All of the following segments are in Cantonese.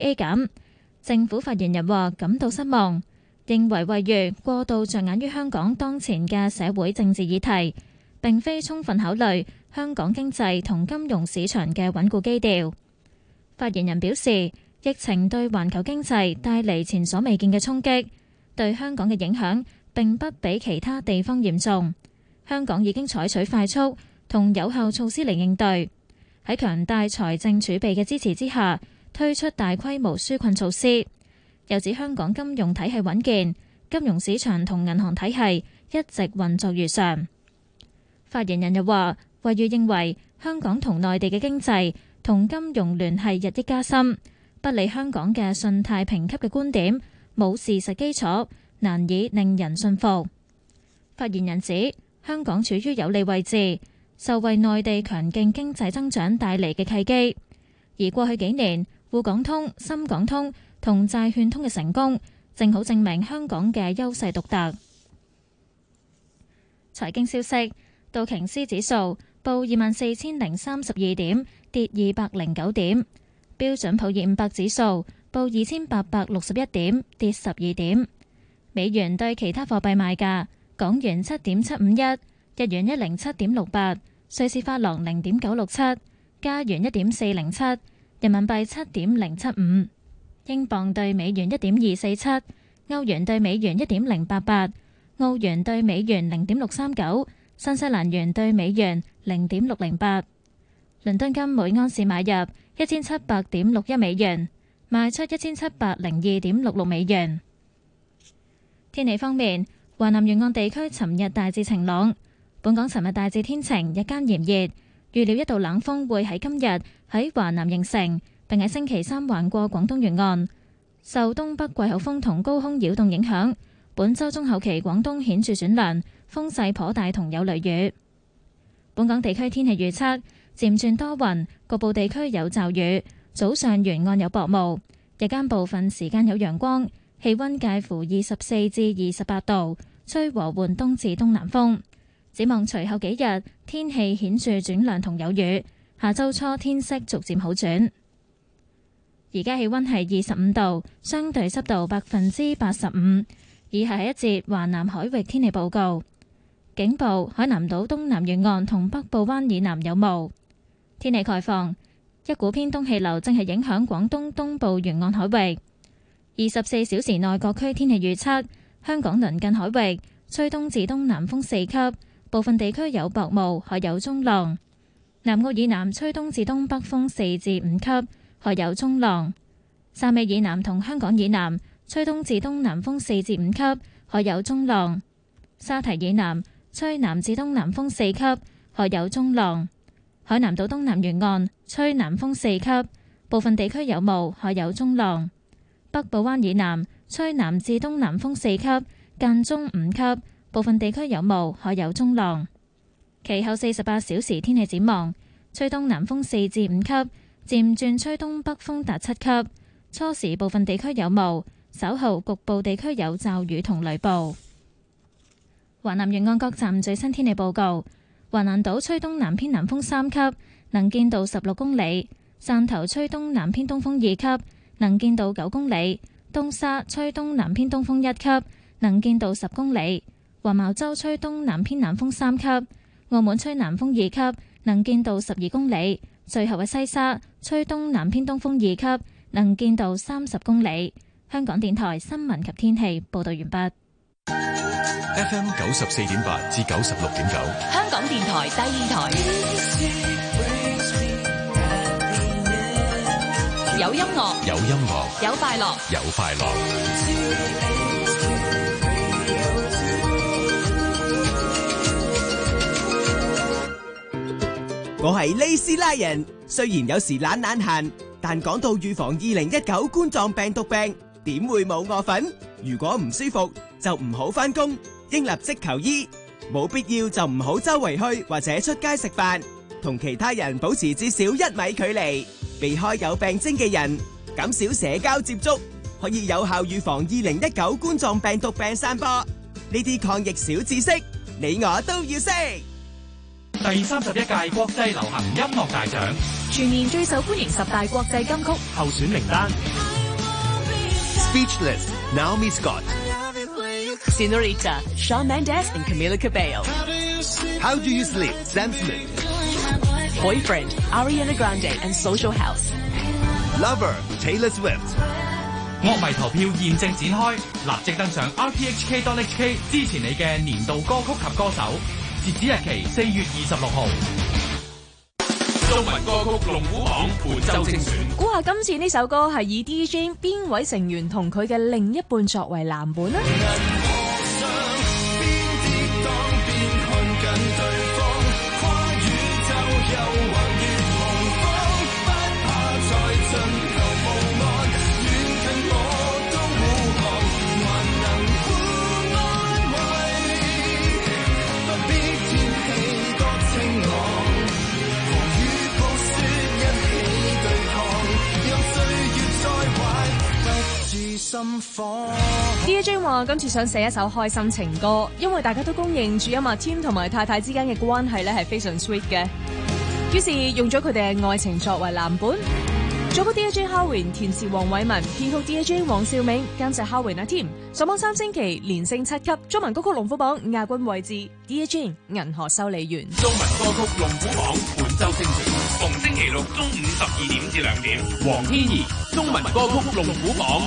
A 減。政府發言人話感到失望，認為惠譽過度着眼於香港當前嘅社會政治議題，並非充分考慮香港經濟同金融市場嘅穩固基調。發言人表示，疫情對環球經濟帶嚟前所未見嘅衝擊，對香港嘅影響並不比其他地方嚴重。香港已經採取快速同有效措施嚟應對，喺強大財政儲備嘅支持之下，推出大規模紓困措施。又指香港金融體系穩健，金融市場同銀行體系一直運作如常。發言人又話，惠譽認為香港同內地嘅經濟同金融聯繫日益加深，不理香港嘅信貸評級嘅觀點冇事實基礎，難以令人信服。發言人指，香港處於有利位置，受惠內地強勁經濟增長帶嚟嘅契機，而過去幾年滬港通、深港通同債券通嘅成功，正好證明香港嘅優勢獨特。財經消息，道瓊斯指數報24,032點，跌209點；標準普爾500指數報2,861點，跌12點。美元對其他貨幣賣價：港元7.751，日元107.68，瑞士法郎0.967，加元1.407，人民幣7.075，英鎊對美元1.247，歐元對美元1.088，澳元對美元0.639，新西蘭元對美元0.608。倫敦金每安士買入1700.61美元，賣出1702.66美元。天氣方面，華南沿岸地區尋日大致晴朗，本港尋日大致天晴，日間炎熱，預料一道冷鋒會喺今日喺華南形成，並喺星期三橫過廣東沿岸。受東北季候風同高空擾動影響，本週中後期廣東顯著轉涼，風勢頗大同有雷雨。本港地區天氣預測漸轉多雲，局部地區有驟雨，早上沿岸有薄霧，日間部分時間有陽光，氣溫介乎24至28度，吹和緩東至東南風。展望隨後幾日天氣顯著轉涼同有雨，下週初天色逐漸好轉。而家氣溫係25度，相對濕度85%。以下係一節華南海域天氣報告。警報：海南島東南沿岸同北部灣以南有霧。天氣概況：一股偏東氣流正係影響廣東東部沿岸海域。24小時內各區天氣預測：香港鄰近海域吹東至東南風4級，部分地區有薄霧，海有中浪；南澳以南吹東至東北風4至5級，海有中浪；汕尾以南同香港以南吹東至東南風4至5級，海有中浪；沙堤以南吹南至東南風4級，海有中浪；海南島東南沿岸吹南風4級，部分地區有霧，海有中浪；北部灣以南吹南至東南風4級，間中5級，部分地區有霧，海有中浪。其後48小時天氣展望：吹東南風4至5級，漸轉吹東北風達7級，初時部分地區有霧，稍後局部地區有驟雨同雷暴。華南沿岸各站最新天氣報告：華南島吹東南偏南風3級，能見度16公里；汕頭吹東南偏東風2級，能見度9公里；東沙吹東南偏東風1級，能見度10公里；黃茅洲吹東南偏南風3級；澳門吹南風2級，能見度12公里；最後嘅西沙吹東南偏東風2級，能見度30公里。香港電台新聞及天氣報道完畢。 FM 94.8至96.9， 香港電台第二台，有音樂， 有音樂， 有快樂， 有快樂。 我係利斯拉人，雖然有時懶閒，但講到預防2019冠狀病毒病，點會冇我份？如果唔舒服就唔好返工，應立即求醫，冇必要就唔好周圍去或者出街食飯，同其他人保持至少1米距離，避開有病徵嘅人，減少社交接觸，可以有效預防2019冠狀病毒病散播。呢啲抗疫小知識，你我都要識。 第31屆國際流行音樂大獎， 全年最受歡迎10大國際金曲候選名單。 Speechless, Naomi Scott. Senorita, Shawn Mendes and Camila Cabello. How Do You Sleep, Sam Smith. Boyfriend, Ariana Grande and Social House. Lover, Taylor Swift. 樂迷投票現正展開，立即登上 rthk.hk 支持你嘅年度歌曲及歌手。截止日期4月26號。中文歌曲龍虎榜本周精選。 估下今次呢首歌係以 DJ 邊位成員同佢嘅另一半作為藍本呢？DJ 話今次想寫一首開心情歌，因為大家都公認主音阿 Tim 同埋太太之間嘅關係咧係非常 sweet 嘅，於是用咗佢哋嘅愛情作為藍本。作曲 DJ Howin， 填詞黃偉文，編曲 DJ 黃兆銘，監製 Howin 阿 Tim。上榜3星期連升7級，中文歌曲龍虎榜亞軍位置 DJ 銀河修理員。 中文歌曲龍虎榜本周精選，逢星期六中午12點至2點。黃天怡，中文歌曲龍虎榜。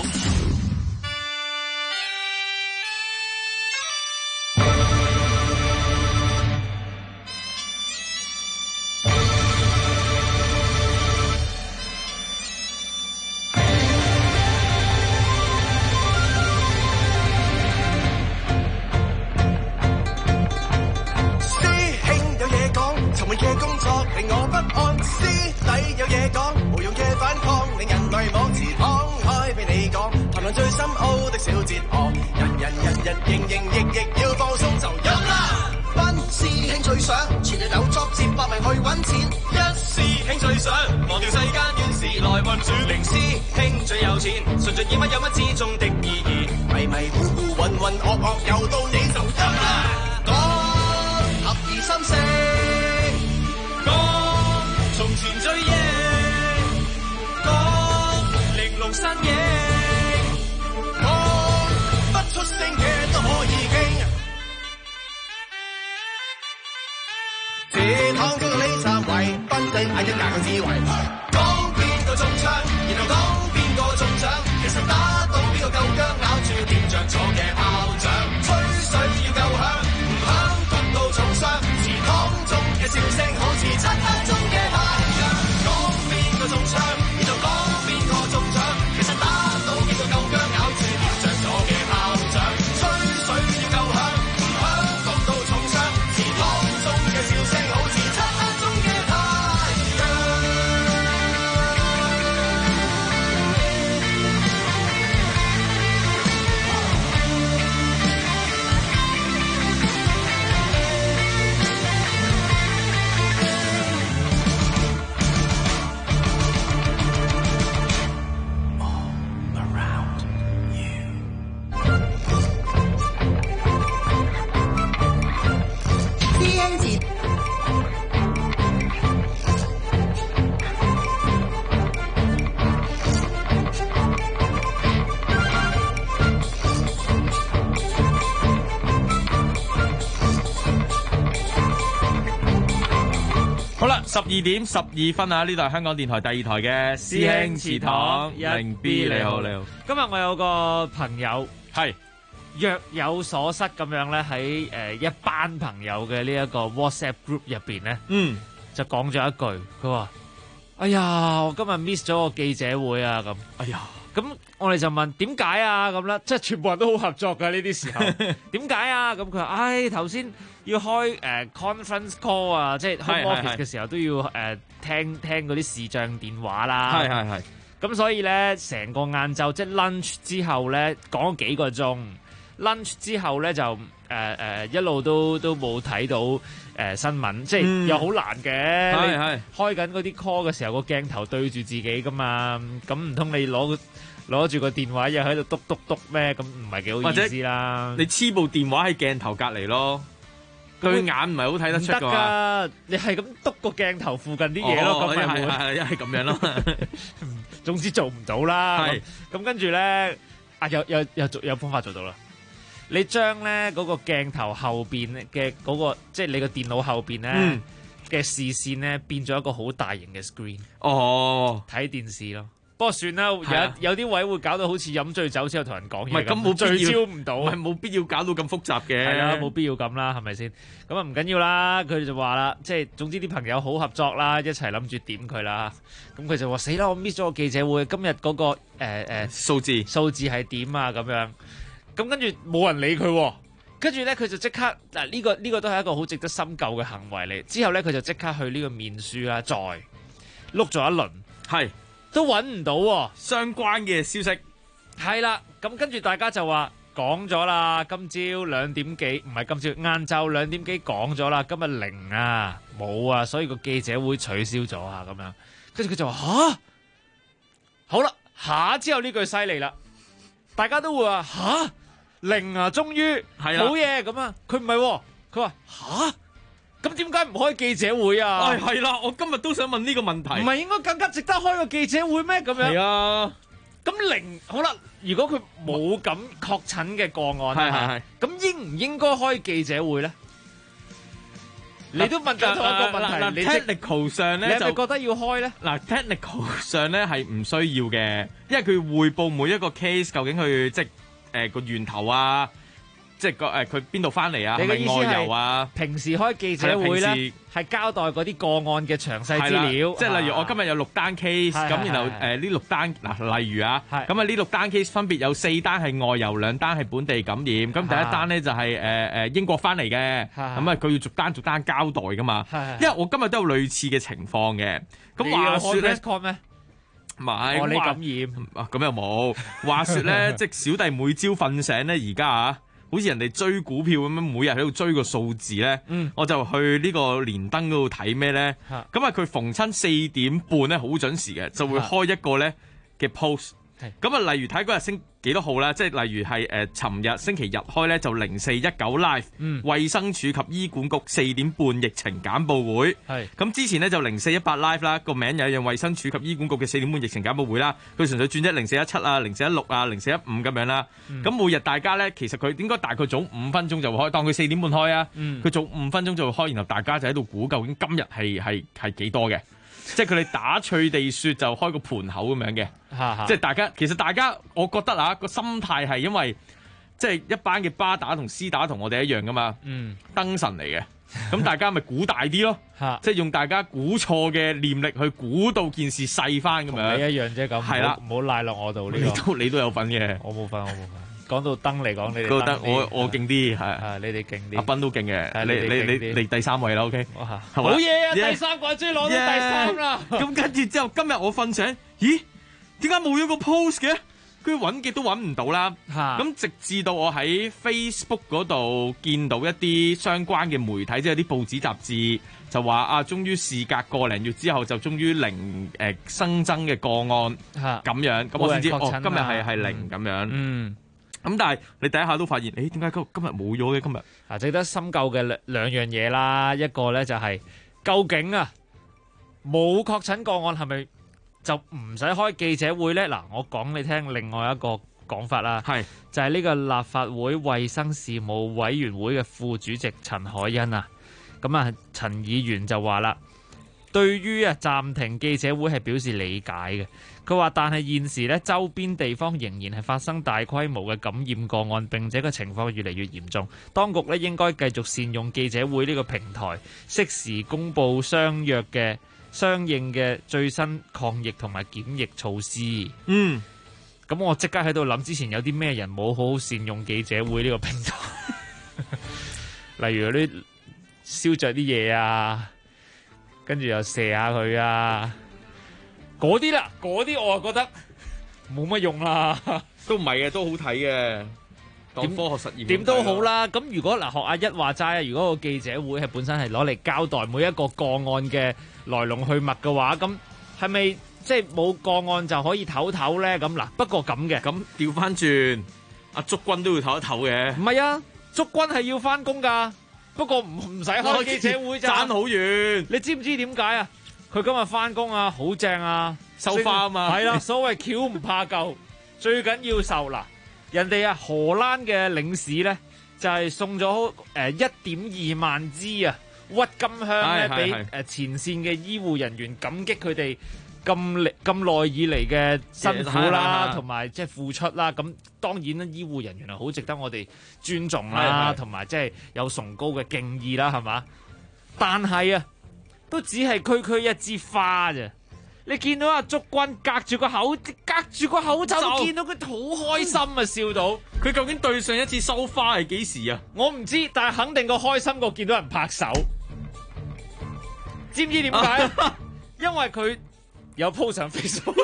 12點12分啊！呢度係香港電台第2台嘅師兄祠堂零 B， 你好你好。 今日我有個朋友係若有所失咁樣咧，喺一班朋友嘅呢一個 WhatsApp group 入邊咧，就講咗一句，佢話：哎呀，我今日 miss 咗個記者會啊！咁， 哎呀， 咁我哋就問點解啊？咁啦，即係全部人都好合作㗎呢啲時候，點解啊？咁佢話：唉，頭先要開conference call 啊，即係 home office 嘅時候都要聽嗰啲視像電話啦。 係。 咁所以咧，成個晏晝即係 lunch 之後咧，講咗幾個鐘。lunch 之後咧就一路都冇睇到新聞，即係又好難嘅。係開緊嗰啲 call 嘅時候，個鏡頭對住自己噶嘛，咁唔通你攞住個電話又喺度篤咩？咁唔係幾好意思啦。 你黐部電話喺鏡頭隔離咯。佢眼唔係好睇得出㗎嘛？ 你係咁篤個鏡頭附近啲嘢咯，咁咪一係咁樣咯。 總之做唔到啦。咁跟住咧， 有方法做到啦。你將咧嗰個鏡頭後邊嘅嗰個，即係你個電腦後邊咧嘅視線咧，變咗一個好大型嘅 screen。睇電視咯。不過算啦，有啲位會搞到好似飲醉酒之後同人講嘢咁，冇聚焦唔到， 冇必要搞到咁複雜嘅。 係啦，冇必要咁啦，係咪先？咁啊唔緊要啦，佢哋就話啦，即係總之啲朋友好合作啦，一齊諗住點佢啦。咁佢就話死啦，我 miss 咗個記者會，今日嗰個數字係點啊？咁樣。咁跟住冇人理佢，跟住咧佢就即刻嗱呢個都係一個好值得深究嘅行為嚟。之後咧佢就即刻去呢個面書啦，再碌咗一輪， 係都揾唔到相關嘅消息。 係啦，咁跟住大家就話講咗啦，今朝2點幾，唔係今朝晏晝2點幾講咗啦，今日零啊冇啊，所以個記者會取消咗啊咁樣。跟住佢就話吓，好啦，下之後呢句犀利啦，大家都會話吓。零啊，終於冇嘢咁啊！佢唔係，佢話吓，咁點解唔開記者會啊？ 係啦，我今日都想問呢個問題。 唔係應該更加值得開個記者會咩？咁樣係啊。 咁零好啦，如果佢冇咁確診嘅個案，咁應唔應該開記者會咧？你都問咗同一個問題，你 technical 上咧， 你係咪覺得要開咧？ 嗱 technical 上咧係唔需要嘅，因為佢匯報每一個 case 究竟佢即係個源頭啊，即係佢邊度翻嚟啊？係咪外遊啊？ 平時開記者會咧，係交代嗰啲個案嘅詳細資料。即係例如我今日有6單 case，咁然後呢6單嗱，例如啊，咁啊呢6單 case 分別有4單係外遊，2單係本地感染。咁第一單咧就係英國翻嚟嘅，咁啊佢要逐單交代噶嘛。因為我今日都有類似嘅情況嘅。咁話説咧。唔係， 你感染咁又冇。話說咧，即係小弟每朝瞓醒咧，而家啊，好似人哋追股票咁樣，每日喺度追個數字咧，我就去呢個連登嗰度睇咩咧。咁啊，佢逢親4點半咧，好準時嘅，就會開一個咧嘅 post。咁啊，例如睇嗰日升幾多號啦，即係例如係尋日星期日開咧就0419 live，衛生署及醫管局4點半疫情簡報會。咁之前咧就0418 live 啦，個名有一樣衛生署及醫管局嘅4點半疫情簡報會啦。佢純粹轉咗0417啊、0416啊、0415咁樣啦。咁每日大家咧，其實佢應該大概早5分鐘就會開，當佢4點半開啊。佢早5分鐘就會開，然後大家就喺度估究竟今日係幾多嘅。即係佢哋打趣地説就開個盤口咁樣嘅，即係大家我覺得啊個心態係因為即係一班嘅巴打同絲打同我哋一樣噶嘛，燈神嚟嘅，咁大家咪估大啲咯，即係用大家估錯嘅念力去估到件事細翻咁樣。 你一樣啫咁，係啦，唔好賴落我度呢個。 你都有份嘅， 我冇份。講到燈嚟講，你哋覺得我勁啲係， 你哋勁啲。 阿斌都勁嘅，你第3位啦 ，OK， 好嘢啊！第3個終於攞到第3啦。 咁跟住之後，今日我瞓醒，咦？點解冇咗個 post 嘅？佢揾極都揾唔到啦。咁直至到我喺 Facebook 嗰度見到一啲相關嘅媒體，即係啲報紙雜誌，就話啊，終於事隔個零月之後，就終於零新增嘅個案咁樣。咁我先知今日係零咁樣。咁但係你第一下都發現，點解今日冇咗嘅今日？ 值得深究嘅兩樣嘢啦，一個咧就係究竟啊冇確診個案係咪就唔使開記者會咧？嗱，我講你聽另外一個講法啦，就係呢個立法會衛生事務委員會嘅副主席陳凱欣啊，咁啊陳議員就話啦，對於啊暫停記者會係表示理解嘅。佢話：但係現時咧，周邊地方仍然係發生大規模嘅感染個案，並且個情況越嚟越嚴重。當局咧應該繼續善用記者會呢個平台，適時公佈相應嘅最新抗疫同埋檢疫措施。咁我即刻喺度諗，之前有啲咩人冇好好善用記者會呢個平台？例如嗰啲燒着啲嘢啊，跟住又射下佢啊。嗰啲啦，嗰啲我就覺得冇乜用啦， 都唔係嘅，都好睇嘅，當科學實驗點都好啦。咁如果嗱學阿一話齋啊，如果個記者會係本身係攞嚟交代每一個個案嘅來龍去脈嘅話，咁係咪即係冇個案就可以唞唞咧？咁嗱，不過咁嘅， 咁調翻轉，阿祝君都要唞一唞嘅。 唔係啊，祝君係要翻工㗎，不過唔使開記者會咋， 爭好遠。 你知唔知點解啊？佢今日翻工啊，好正啊， 收花啊嘛， 係啦，所謂橋唔怕舊，最緊要受嗱。 人哋啊荷蘭嘅領事咧就係送咗1.2萬支啊鬱金香咧俾前線嘅醫護人員，感激佢哋咁耐以嚟嘅辛苦啦，同埋即係付出啦。咁當然啦，醫護人員係好值得我哋尊重啦，同埋即係有崇高嘅敬意啦，係嘛？但係啊，都只係區一枝花啫。你見到阿祝君隔住個口罩都見到佢好開心啊，笑到佢究竟對上一次收花係幾時啊？ 我唔知，但係肯定個開心過見到人拍手。知唔知點解？因為佢有 po 上 Facebook。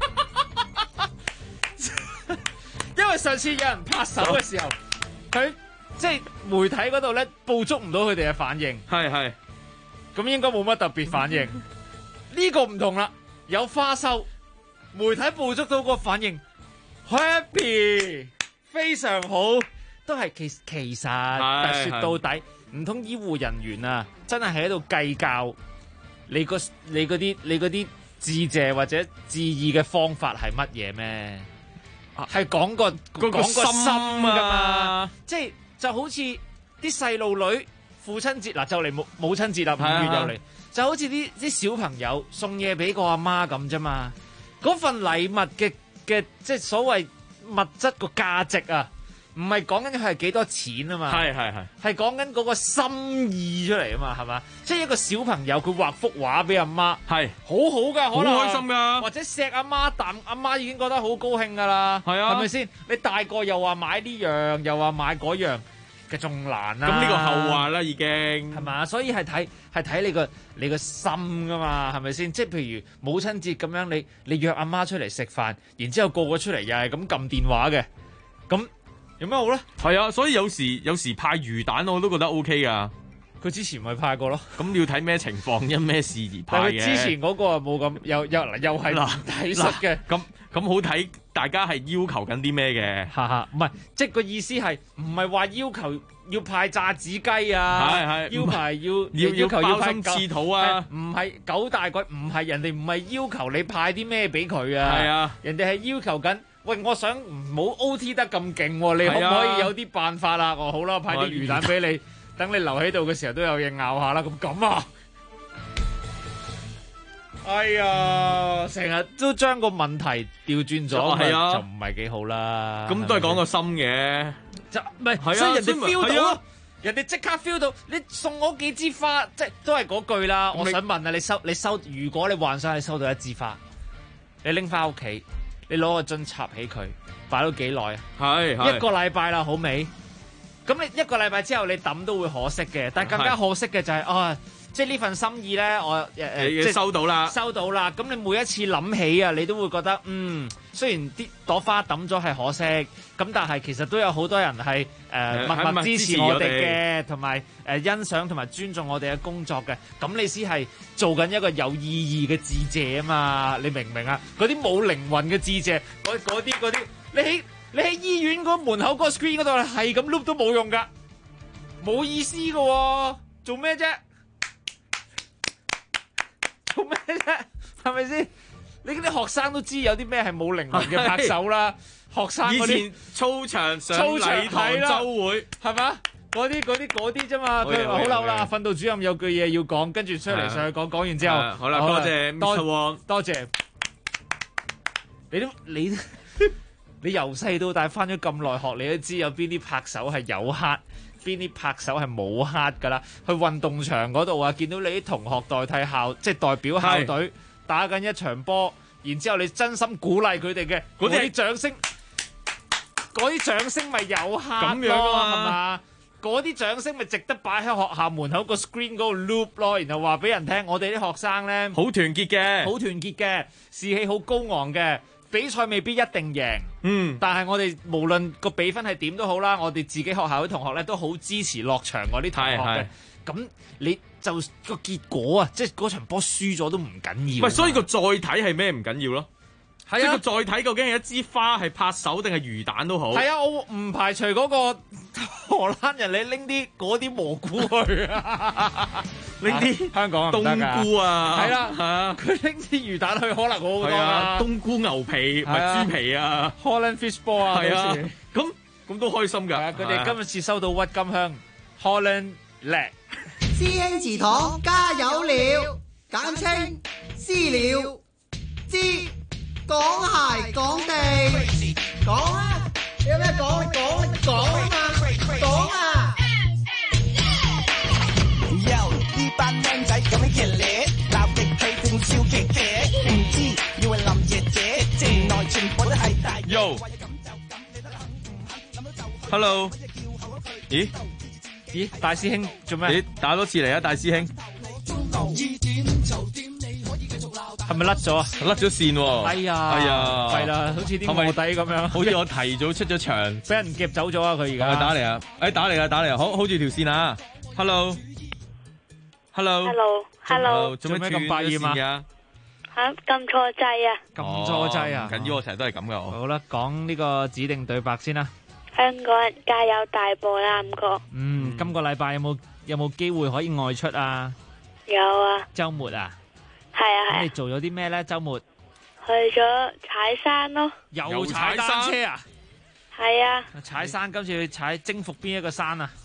因為上次有人拍手嘅時候，佢即係媒體嗰度咧捕捉唔到佢哋嘅反應。 係， 咁應該冇乜特別反應。呢個唔同啦。有花收，媒體捕捉到個反應 ，happy， 非常好，都係其實，但係說到底，唔通醫護人員啊，真係喺度計較你嗰啲致謝或者致意嘅方法係乜嘢咩？係講個心㗎嘛，即係就好似啲細路女父親節嗱就嚟母親節啦，5月又嚟。就好似啲小朋友送嘢俾個阿媽咁啫嘛，嗰份禮物嘅即係所謂物質個價值啊，唔係講緊佢係幾多錢啊嘛，係講緊嗰個心意出嚟啊嘛，係嘛？即係一個小朋友佢畫幅畫俾阿媽，係好好噶，可能好開心噶， 或者錫阿媽啖，阿媽已經覺得好高興噶啦，係啊，係咪先？你大個又話買呢樣，又話買嗰樣。嘅仲難啦， 咁呢個後話啦已經係嘛，所以係睇你個心噶嘛，係咪先？即係譬如母親節咁樣，你約阿媽出嚟食飯，然之後個個出嚟又係咁撳電話嘅，咁有咩好咧？ 係啊，所以有時派魚蛋我都覺得 OK 噶。 佢之前咪派過咯， 咁要睇咩情況，因咩事而派嘅。 之前嗰個冇咁又係體恤嘅， 咁好睇，大家係要求緊啲咩嘅？ 唔係，即係個意思係唔係話要求要派炸子雞啊？要求包心刺肚啊？ 唔係九大簋，唔係人哋唔係要求你派啲咩俾佢啊？係啊，人哋係要求緊。喂，我想唔好 OT 得咁勁，你可唔可以有啲辦法啊？我好啦，派啲魚蛋俾你。等你留喺度嘅時候都有嘢咬下啦，咁啊！哎呀，成日都將個問題調轉咗，就唔係幾好啦。 咁都係講個心嘅， 就唔係，所以人哋 feel 到咯，人哋即刻 feel 到。你送我幾支花，即係都係嗰句啦。我想問啊，你收，如果你幻想你收到一支花，你拎翻屋企，你攞個樽插起佢，擺咗幾耐啊？係1個禮拜啦，好未？咁你1個禮拜之後你抌都會可惜嘅，但係更加可惜嘅就係即係呢份心意咧，我即收到啦， 咁你每一次諗起啊，你都會覺得雖然啲朵花抌咗係可惜，咁但係其實都有好多人係默默支持我哋嘅，同埋欣賞同埋尊重我哋嘅工作嘅，咁你先係做緊一個有意義嘅致謝啊嘛，你明唔明啊？嗰啲冇靈魂嘅致謝，嗰啲你喺醫院嗰門口嗰個 screen 嗰度係咁 loop 都冇用噶，冇意思噶喎，做咩啫？做咩啫？係咪先？你啲學生都知有啲咩係冇靈魂嘅拍手啦，學生嗰啲以前操場上禮堂週會係嘛？ 嗰啲啫嘛。佢話好嬲啦，訓導主任有句嘢要講，跟住出嚟上去講完之後， 好啦，多謝 Mr. Wong， 多謝。你由細到大翻咗咁耐學，你都知有邊啲拍手係有黑，邊啲拍手係冇黑噶啦。去運動場嗰度啊，見到你啲同學代替即係代表校隊打緊一場波，然之後你真心鼓勵佢哋嘅嗰啲掌聲，嗰啲掌聲咪有黑咁樣咯，係嘛？嗰啲掌聲咪值得擺喺學校門口個 screen 嗰個 loop 咯，然後話俾人聽，我哋啲學生咧好團結嘅， 士氣好高昂嘅。比賽未必一定贏，但係我哋無論個比分係點都好啦，我哋自己學校啲同學咧都好支持落場嗰啲同學嘅。咁你就個結果啊，即係嗰場波輸咗都唔緊要。 喂，所以個載體係咩唔緊要咯？ 係啊， 即係個載體究竟係一支花係拍手定係魚蛋都好。 係啊，我唔排除嗰個荷蘭人你拎啲嗰啲蘑菇去啊。 拎啲香港唔得㗎冬菇啊， 係啦係啊， 佢拎啲魚蛋去可能好好多係啊， 㗎。 冬菇牛皮咪豬皮啊， Holland Fish Ball 啊， 係啊到時， 咁都開心㗎。 係啊，佢哋今次收到鬱金香 Holland 叻。 師兄祠堂加油了，簡稱私了。知講鞋講地，講啊！有咩講？你講啊嘛！講啊！ Yo，呢班靚仔咁樣熱烈，鬧極佢正笑騎騎，唔知以為林爺姐，原來全部都係大。 Yo，Hello，咦？ 大師兄做咩？ 咦，打多次嚟啊，大師兄！ 係咪甩咗啊？ 甩咗線喎！ 哎呀，係啦，好似啲臥底咁樣。 好似我提早出咗場， 俾人夾走咗啊！佢而家打嚟啊！打嚟啊！好 hold 住條線啊 ！Hello，做咩咁百厭啊？ 嚇，撳錯掣啊！ 撳錯掣啊！ 唔緊要，我成日都係咁噶。 好啦，講呢個指定對白先啦。 香港人加油大步啦，五個。 今個禮拜有冇機會可以外出啊？ 有啊。 週末啊？ 係啊係。 你做咗啲咩咧？週末去咗踩山咯。 又踩單車啊？ 係啊。 踩山，今次去踩征服邊一個山啊？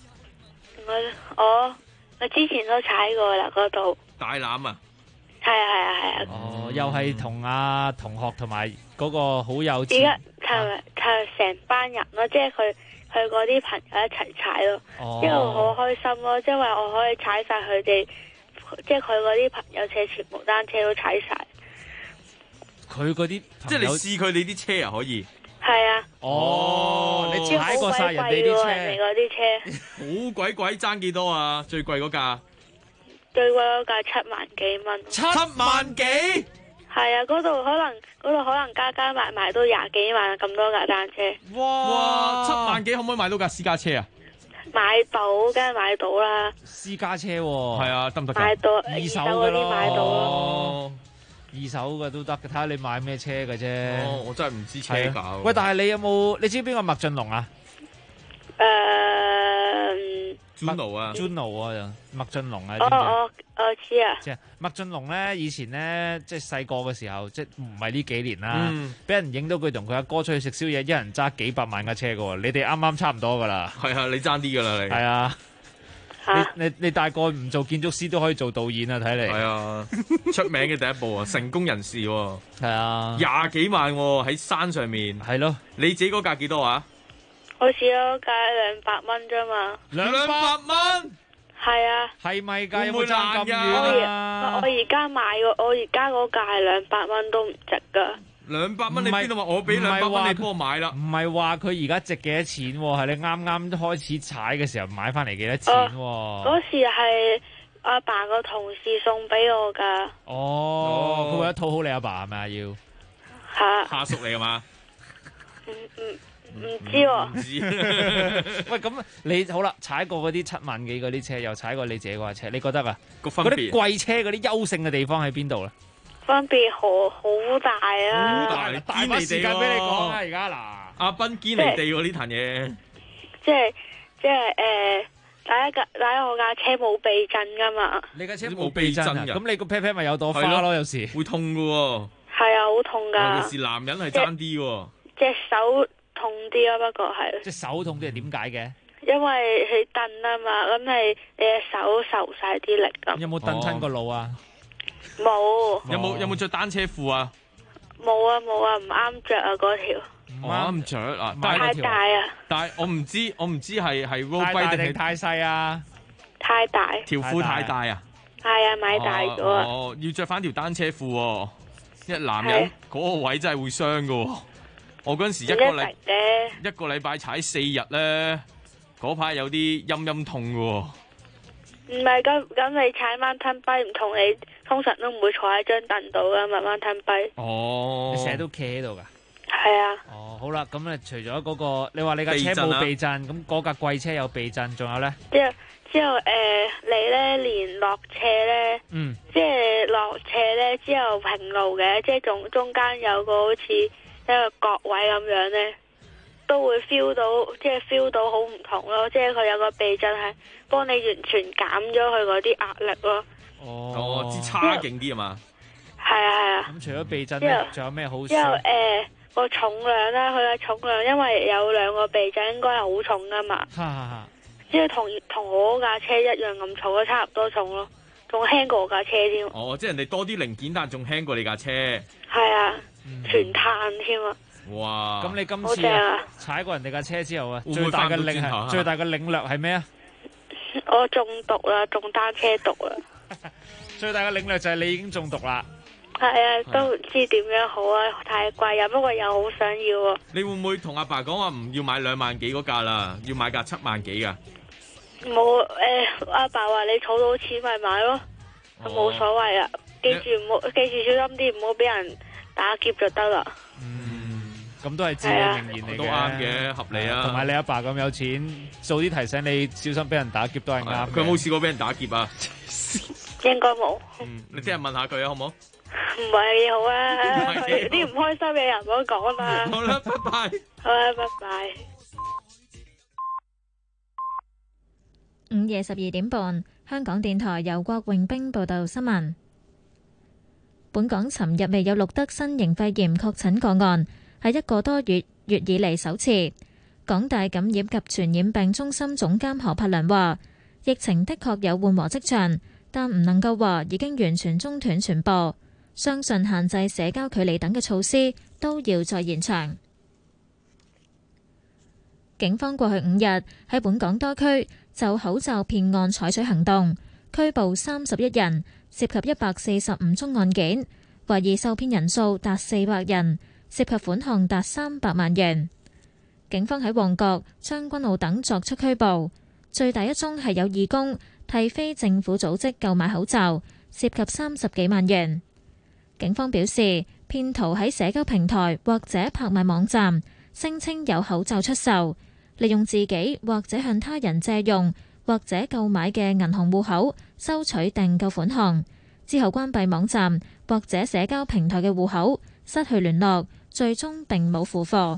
我之前都踩過啦，嗰度。 大欖啊？ 係啊。 又係同同學同埋嗰個好友。 而家係成班人咯，即係佢嗰啲朋友一齊踩咯，因為好開心咯，因為我可以踩晒佢哋，即係佢嗰啲朋友車全部單車都踩晒。 佢嗰啲即係你試佢哋啲車啊？可以。 係啊。 你踩過晒人哋啲車。 人哋嗰啲車。 好鬼爭幾多啊？最貴嗰架？ 最貴嗰架7萬幾蚊。 7萬幾？ 係啊，嗰度可能加埋都20幾萬咁多架單車。 哇！7萬幾可唔可以買到架私家車啊？ 買到，梗係買到啦。 私家車喎。 係啊，得唔得㗎？ 買到二手嘅咯。 買到咯。 二手嘅都得嘅，睇下你買咩車嘅啫。 我真係唔知車價。 喂，但係你知邊個麥浚龍啊 ？Juno 啊 ，Juno 啊，麥浚龍啊， 我知啊。 即係麥浚龍咧，以前咧即係細個嘅時候，即係唔係呢幾年啦，俾人影到佢同佢阿哥出去食宵夜，一人揸幾百萬架車嘅喎。你哋啱啱差唔多噶啦。 係啊，你爭啲噶啦，你。 係啊。你大概唔做建築師都可以做導演啊！睇嚟。係啊，出名嘅第一步啊，成功人士喎。 係啊。 20幾萬喎，喺山上面。 係咯。 你自己嗰架幾多啊？ 好似嗰架200蚊啫嘛。 200蚊？ 係啊。 係咪㗎？有冇爭咁遠啊？ 我而家嗰架係200蚊都唔值㗎。 200蚊你邊度話我俾200蚊你幫我買啦？ 唔係話佢而家值幾多錢喎？係你啱啱開始踩嘅時候買翻嚟幾多錢喎？ 嗰時係阿爸個同事送俾我㗎。 佢為咗討好你阿爸係咪啊？要下屬嚟係嘛？ 唔知喎。 唔知。 喂，咁你好啦，踩過嗰啲7萬幾嗰啲車，又踩過你自己嗰架車，你覺得啊？ 個分別？ 嗰啲貴車嗰啲優勝嘅地方喺邊度咧？ 分別好大啊！ 好大， 大把時間俾你講啊！而家嗱， 阿斌堅離地喎呢壇嘢。 即係第一我架車冇避震噶嘛。 你架車冇避震啊？咁你個 pat pat 咪有朵花咯？有時會痛噶喎。 係啊，好痛噶。 尤其是男人係爭啲喎。 隻手痛啲咯，不過係。 隻手痛啲係點解嘅？ 因為佢蹬啊嘛，咁你隻手受晒啲力咁。 有冇蹬親個腦啊？ 冇。 有冇着單車褲啊？ 冇啊，唔啱着啊嗰條。 唔啱着啊！ 太大啊！ 但係我唔知係 road 大定太細啊？ 太大。 條褲太大啊？ 係啊，買大咗啊！ 要着翻條單車褲喎，因為男人嗰個位真係會傷噶。我嗰陣時一個禮拜踩4日咧，嗰排有啲陰痛噶。 唔係咁你踩 mountain bike 唔同你通常都唔會坐喺張凳度噶嘛 mountain bike。 你成日都企喺度噶？ 係啊。 好啦，咁咧除咗嗰個，你話你架車冇避震，咁嗰架貴車有避震，仲有咧？ 之後你咧連落斜咧，即係落斜咧之後平路嘅，即係中間有個好似一個角位咁樣咧， 都會 feel 到，即係 feel 到好唔同咯。即係佢有個避震係幫你完全減咗佢嗰啲壓力咯。 哦，支叉勁啲啊嘛。 係啊。 咁除咗避震咧，仲有咩好處？ 之後個重量啦，佢嘅重量因為有兩個避震應該係好重噶嘛。即係同我架車一樣咁重咯，差唔多重咯，仲輕過我架車添。 哦，即係人哋多啲零件，但仲輕過你架車。 係啊，全碳添啊！ 哇！咁你今次踩過人哋架車之後啊，最大嘅領略係咩啊？ 我中毒啦，中單車毒啦！ 最大嘅領略就係你已經中毒啦。 係啊，都唔知點樣好啊，太貴啊，不過又好想要啊。 你會唔會同阿爸講話唔要買2萬幾嗰架啦，要買架7萬幾噶？ 冇阿爸話你儲到錢咪買咯，冇所謂啊。記住小心啲，唔好俾人打劫就得啦。 咁都係智慧名言嚟嘅， 都啱嘅，合理啊。 同埋你阿爸咁有錢，早啲提醒你小心俾人打劫都係啱。 佢冇試過俾人打劫啊？ 應該冇。 你聽日問下佢啊，好唔好？ 唔係幾好啊，啲唔開心嘅人唔好講啦。 好啦，拜拜。 好啦，拜拜。 午夜12點半，香港電台由郭榮冰報道新聞。本港尋日未有錄得新型肺炎確診個案，係一個多月以嚟首次。港大感染及傳染病中心總監何柏良話，疫情的確有緩和跡象，但唔能夠話已經完全中斷傳播。相信限制社交距離等嘅措施都要再延長。警方過去5日喺本港多區就口罩騙案採取行動，拘捕31人，涉及145宗案件，懷疑受騙人數達400人，涉及款項達300萬元。警方喺旺角、將軍澳等作出拘捕，最大一宗係有義工替非政府組織購買口罩，涉及30幾萬元。警方表示，騙徒喺社交平台或者拍賣網站聲稱有口罩出售，利用自己或者向他人借用或者購買嘅銀行戶口收取訂購款項，之後關閉網站或者社交平台嘅戶口，失去聯絡，最終並冇付貨。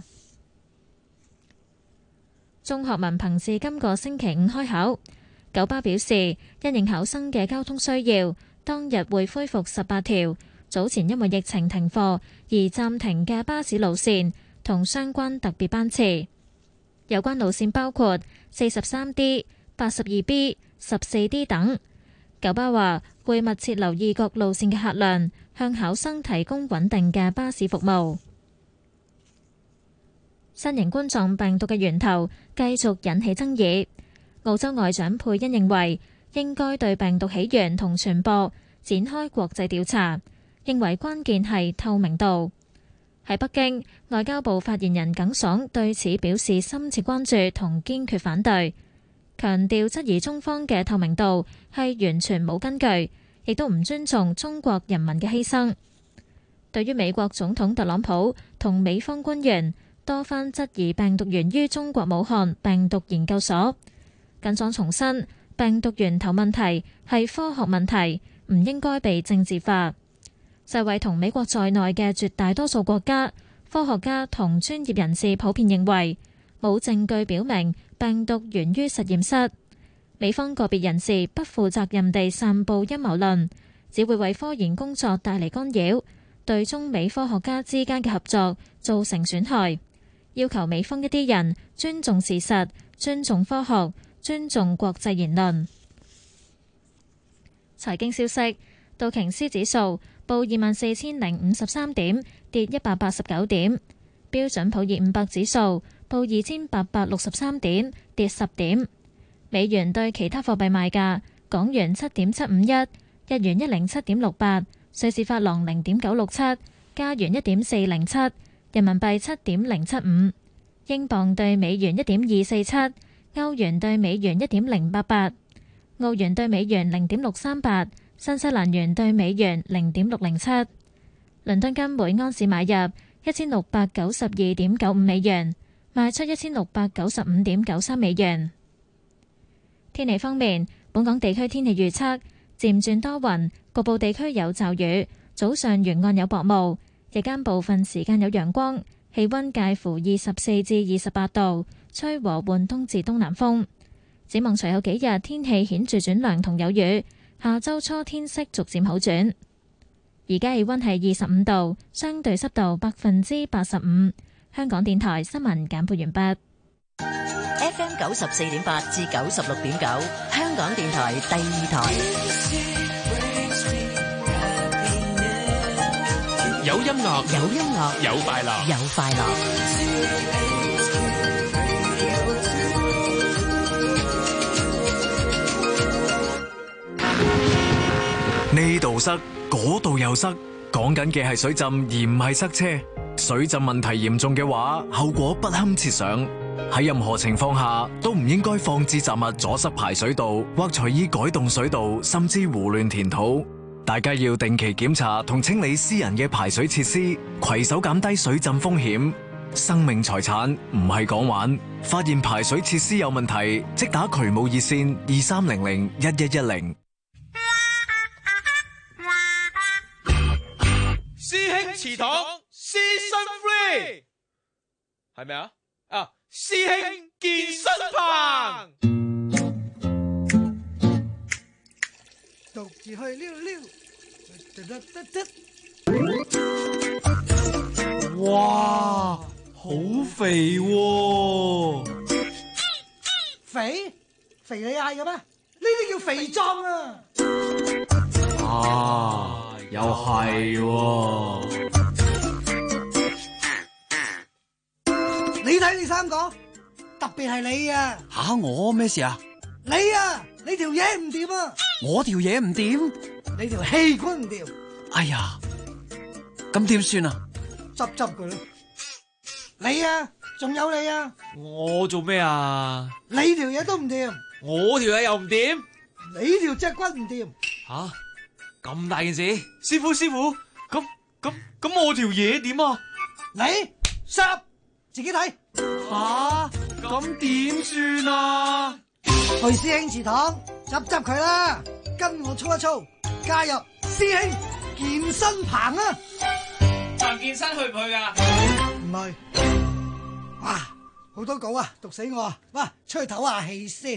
中學文憑試今個星期5開考，九巴表示，因應考生嘅交通需要，當日會恢復18條早前因為疫情停課而暫停嘅巴士路線同相關特別班次。有關路線包括 43D、82B、14D 等。九巴話會密切留意各路線嘅客量，向考生提供穩定嘅巴士服務。新型冠狀病毒嘅源頭繼續引起爭議。澳洲外長佩恩認為應該對病毒起源同傳播展開國際調查，認為關鍵係透明度。喺北京，外交部發言人耿爽對此表示深切關注同堅決反對，強調質疑中方嘅透明度係完全冇根據，亦都唔尊重中國人民嘅犧牲。對於美國總統特朗普同美方官員多番質疑病毒源於中國武漢病毒研究所，耿爽重申病毒源頭問題係科學問題，唔應該被政治化。世衛同美國在內嘅絕大多數國家、科學家同專業人士普遍認為冇證據表明病毒源於實驗室。美方個別人士不負責任地散佈陰謀論，只會為科研工作帶嚟干擾，對中美科學家之間嘅合作造成損害。要求美方一啲人尊重事實、尊重科學、尊重國際言論。財經消息，道瓊斯指數報24,053點，跌189點；標準普爾500指數報2,863點，跌10點。美元對其他貨幣賣價：港元7.751，日元107.68，瑞士法郎0.967，加元1.407，人民幣7.075，英鎊對美元1.247，歐元對美元1.088，澳元對美元0.638。新西蘭元對美元0.607，倫敦金每安士買入1692.95美元，賣出1695.93美元。天氣方面，本港地區天氣預測漸轉多雲，局部地區有驟雨，早上沿岸有薄霧，日間部分時間有陽光， 氣溫介乎24至28度，吹和緩東至東南風。展望隨後幾日天氣顯著轉涼同有雨，下週初天色逐漸好轉。而家氣溫係25度，相對濕度85%。香港電台新聞簡報完畢。 FM 94.8至96.9，香港電台第二台。 有音樂， 有音樂， 有快樂， 有快樂。 呢度塞，嗰度又塞，講緊嘅係水浸而唔係塞車。水浸問題嚴重嘅話，後果不堪設想。喺任何情況下都唔應該放置雜物阻塞排水道，或隨意改動水道，甚至胡亂填土。大家要定期檢查同清理私人嘅排水設施，攜手減低水浸風險。生命財產唔係講玩，發現排水設施有問題，即打渠務熱線23001110。 師兄祠堂 Season 3係咪啊？師兄健身棚， 獨自去溜溜。 哇，好肥喎！ 肥你嗌嘅咩？呢啲叫肥壯啊！ 又係喎。 你睇你三個，特別係你啊！ 我咩事啊？ 你條嘢唔掂啊！ 我條嘢唔掂， 你條氣管唔掂。 哎呀，咁點算啊？ 執佢啦！你啊，仲有你啊！ 我做咩啊？ 你條嘢都唔掂， 我條嘢又唔掂， 你條脊骨唔掂。 咁大件事，師傅，咁我條嘢點啊？ 你濕，自己睇。 咁點算啊？ 去師兄祠堂執佢啦，跟我操一操，加入師兄健身棚啊！ 彭健身去唔去噶？ 唔去。哇，好多稿啊，讀死我啊！哇，出去唞下氣先。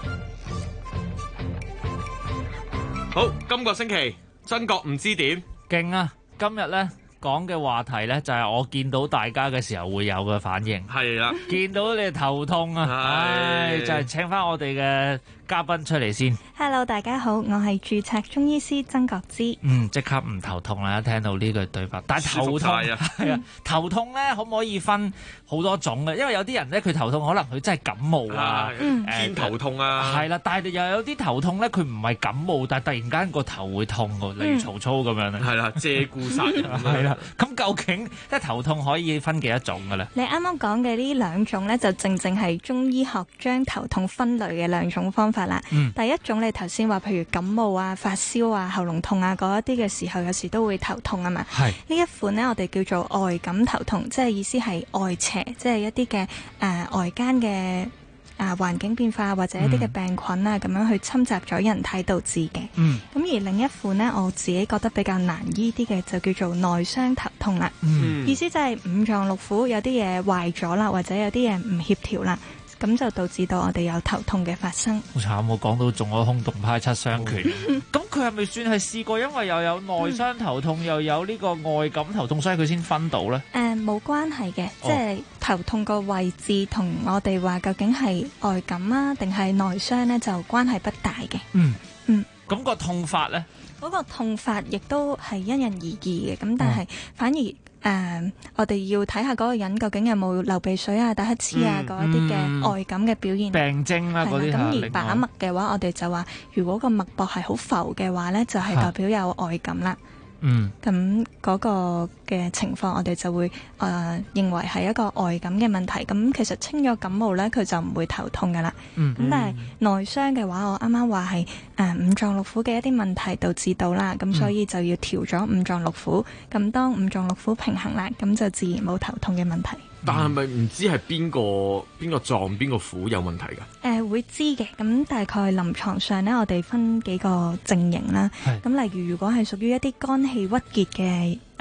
好，今個星期真覺唔知點勁啊！今日咧講嘅話題咧就係我見到大家嘅時候會有嘅反應。 係啦， 見到你哋頭痛啊，就係請翻我哋嘅嘉賓出嚟先。 Hello， 大家好，我係註冊中醫師曾國芝。 即刻唔頭痛啦！一聽到呢句對白，但係頭痛係啊，頭痛咧可唔可以分好多種嘅？因為有啲人咧佢頭痛可能佢真係感冒啊， 偏頭痛啊， 係啦，但係又有啲頭痛咧佢唔係感冒，但係突然間個頭會痛嘅，例如曹操咁樣咧。 係啦，借故殺人。 係啦，咁究竟即係頭痛可以分幾多種嘅咧？ 你啱啱講嘅呢兩種咧，就正係中醫學將頭痛分類嘅兩種方法啦。第一種你頭先話，譬如感冒啊、發燒啊、喉嚨痛啊嗰一啲嘅時候，有時都會頭痛啊嘛。係呢一款呢，我哋叫做外感頭痛，即係意思係外邪，即係一啲嘅外間嘅環境變化或者一啲嘅病菌啊，咁樣去侵襲咗人體導致嘅。咁而另一款呢，我自己覺得比較難醫啲嘅就叫做內傷頭痛啦。意思就係五臟六腑有啲嘢壞咗啦，或者有啲嘢唔協調啦。咁就導致到我哋有頭痛嘅發生。 好慘，我講到中咗空洞派七傷拳。咁佢係咪算係試過？因為又有內傷頭痛，又有呢個外感頭痛，所以佢先分到呢？ 冇關係嘅，即係頭痛個位置同我哋話究竟係外感啊，定係內傷呢，就關係不大嘅。 咁個痛法呢？ 嗰個痛法亦都係因人而異嘅。咁但係反而。我哋要睇下嗰個人究竟有冇流鼻水啊、打乞嗤啊嗰一啲嘅外感嘅表現病徵啦嗰啲。 咁而把脈嘅話，我哋就話，如果個脈搏係好浮嘅話呢，就係代表有外感啦。咁嗰個嘅情況，我哋就會認為係一個外感嘅問題。咁其實清咗感冒呢，佢就唔會頭痛噶啦。咁但係內傷嘅話，我啱啱話係五臟六腑嘅一啲問題導致到啦。咁所以就要調咗五臟六腑。咁當五臟六腑平衡啦，咁就自然冇頭痛嘅問題。 但係咪唔知係邊個臟邊個腑有問題㗎？ 會知嘅，咁大概臨床上呢，我哋分幾個症型啦。咁例如果係屬於一啲肝氣鬱結嘅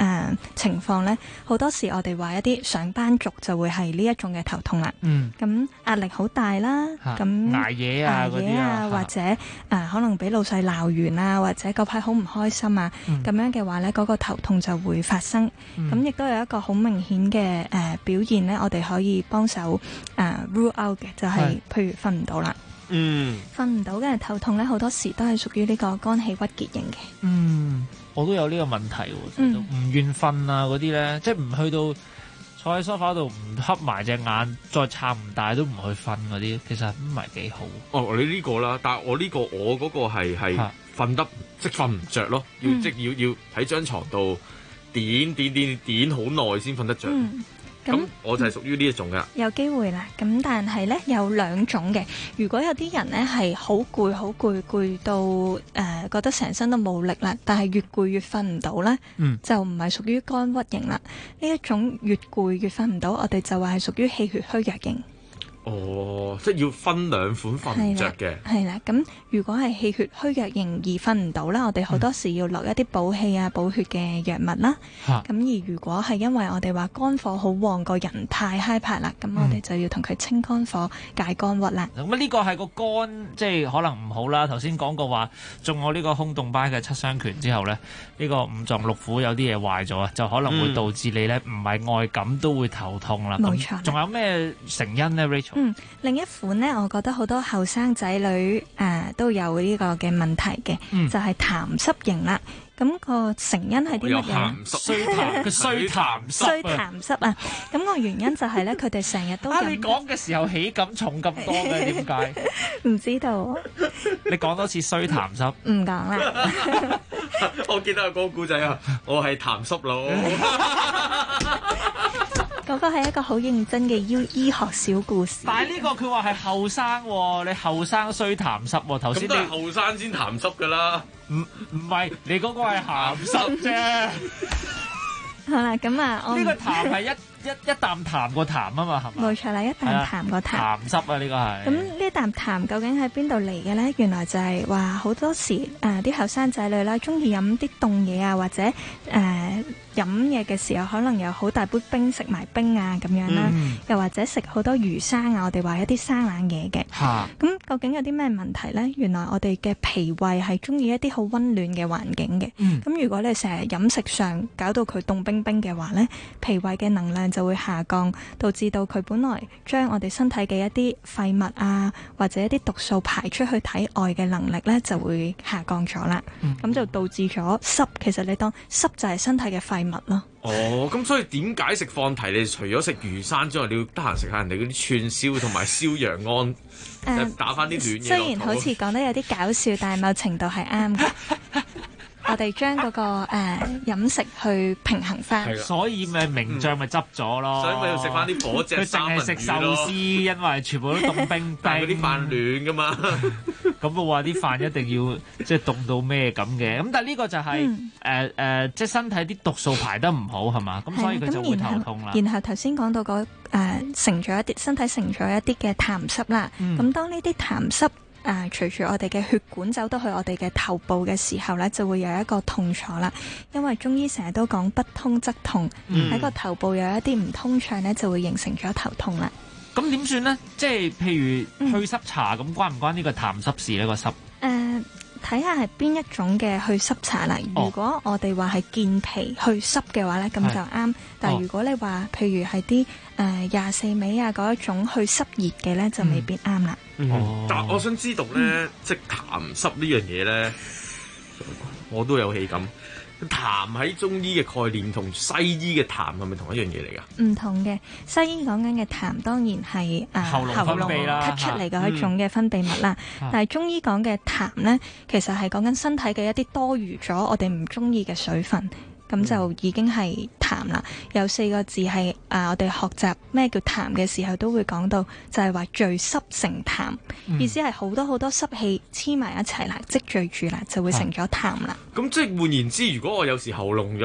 情況咧，好多時我哋話一啲上班族就會係呢一種嘅頭痛啦。咁壓力好大啦，咁捱夜啊嗰啲啊， 或者可能俾老細鬧完啊，或者嗰排好唔開心啊，咁樣嘅話咧，嗰個頭痛就會發生。咁亦都有一個好明顯嘅表現咧，我哋可以幫手rule out 嘅，就係譬如瞓唔到啦。瞓唔到嘅頭痛咧，好多時都係屬於呢個肝氣鬱結型嘅。 我都有呢個問題喎，唔願瞓啊嗰啲咧，即係唔去到坐喺梳化度唔瞌埋隻眼，再撐唔大都唔去瞓嗰啲，其實唔係幾好。 哦，你呢個啦，但係我嗰個係瞓得即係瞓唔着咯，要喺張床度點好耐先瞓得着。咁我就係屬於呢一種噶， 有機會啦。咁但係咧有兩種嘅。如果有啲人咧係好攰到覺得成身都冇力啦，但係越攰越瞓唔到咧，就唔係屬於肝鬱型啦。呢一種越攰越瞓唔到，我哋就話係屬於氣血虛弱型。 哦，即係要分兩款瞓唔着嘅。 係啦，咁如果係氣血虛弱型而瞓唔到啦，我哋好多時要落一啲補氣啊、補血嘅藥物啦。咁而如果係因為我哋話肝火好旺，個人太 hyper 啦，咁我哋就要同佢清肝火、解肝鬱啦。 咁呢個係個肝即係可能唔好啦。頭先講過話中我呢個空洞班嘅七傷拳之後咧，呢個五臟六腑有啲嘢壞咗啊，就可能會導致你咧唔係外感都會頭痛啦。 冇錯。 仲有咩成因咧 ，Rachel？ 另一款呢，我覺得好多後生仔女都有呢個嘅問題嘅，就係痰濕型啦。咁個成因係啲乜嘢咧？ 衰痰濕啊！咁個原因就係咧，佢哋成日都你講嘅時候起咁重咁多嘅，點解？ 唔知道。 你講多次衰痰濕。 唔講啦。 我見到個故仔啊，我係痰濕佬。 嗰個係一個好認真嘅醫學小故事。 但係呢個佢話係後生喎，你後生衰痰濕喎。頭先都係後生先痰濕㗎啦。 唔係，你嗰個係鹹濕啫。 好啦，咁啊， 呢個痰係一啖痰個痰啊嘛，係咪？ 冇錯啦，一啖痰個痰。 痰濕啊，呢個係。 咁呢啖痰究竟喺邊度嚟嘅咧？原來就係話好多時啲後生仔女啦，中意飲啲凍嘢啊，或者飲嘢嘅時候可能有好大杯冰食埋冰啊咁樣啦，又或者食好多魚生啊，我哋話一啲生冷嘢嘅。咁究竟有啲咩問題呢？原來我哋嘅脾胃係中意一啲好溫暖嘅環境嘅。咁如果你成日飲食上搞到佢凍冰冰嘅話呢，脾胃嘅能量就會下降，導致到佢本來將我哋身體嘅一啲廢物啊，或者一啲毒素排出去體外嘅能力呢，就會下降咗啦。咁就導致咗濕。其實你當濕就係身體嘅廢物咯。 哦，咁所以點解食放題？你除咗食魚生之外，你要得閒食下人哋嗰啲串燒同埋燒羊肝，打翻啲暖嘢。 雖然好似講得有啲搞笑，但係某程度係啱嘅。我哋將嗰個飲食去平衡翻， 所以咪名將咪執咗咯。 所以咪要食翻啲火隻三文魚咯。佢淨係食壽司，因為全部都凍冰， 但係嗰啲飯暖噶嘛。 咁我話啲飯一定要即係凍到咩咁嘅。咁但係呢個就係即係身體啲毒素排得唔好係嘛？咁所以佢就會頭痛啦。 然後頭先講到個成咗一啲身體成咗一啲嘅痰濕啦。咁當呢啲痰濕隨住我哋嘅血管走到去我哋嘅頭部嘅時候呢，就會有一個痛楚啦。因為中醫成日都講不通則痛，喺個頭部有一啲唔通暢呢，就會形成咗頭痛啦。 咁點算呢？即係譬如去濕茶咁，關唔關呢個痰濕事呢？個濕睇下係邊一種嘅去濕茶啦。如果我哋話係健脾去濕嘅話呢，咁就啱。但係如果你話譬如係啲24味啊嗰一種去濕熱嘅呢，就未必啱啦。 但我想知道呢，即係痰濕呢樣嘢呢，我都有氣感。痰喺中醫嘅概念同西醫嘅痰係咪同一樣嘢嚟㗎？ 唔同嘅，西醫講緊嘅痰當然係喉嚨咳出嚟嘅一種嘅分泌物啦。但係中醫講嘅痰呢，其實係講緊身體嘅一啲多餘咗我哋唔中意嘅水分。咁就已經係痰啦。有4個字係我哋學習咩叫痰嘅時候都會講到，就係話聚濕成痰，意思係好多好多濕氣黐埋一齊啦，積聚住啦，就會成咗痰啦。 咁即係換言之，如果我有時喉嚨有啲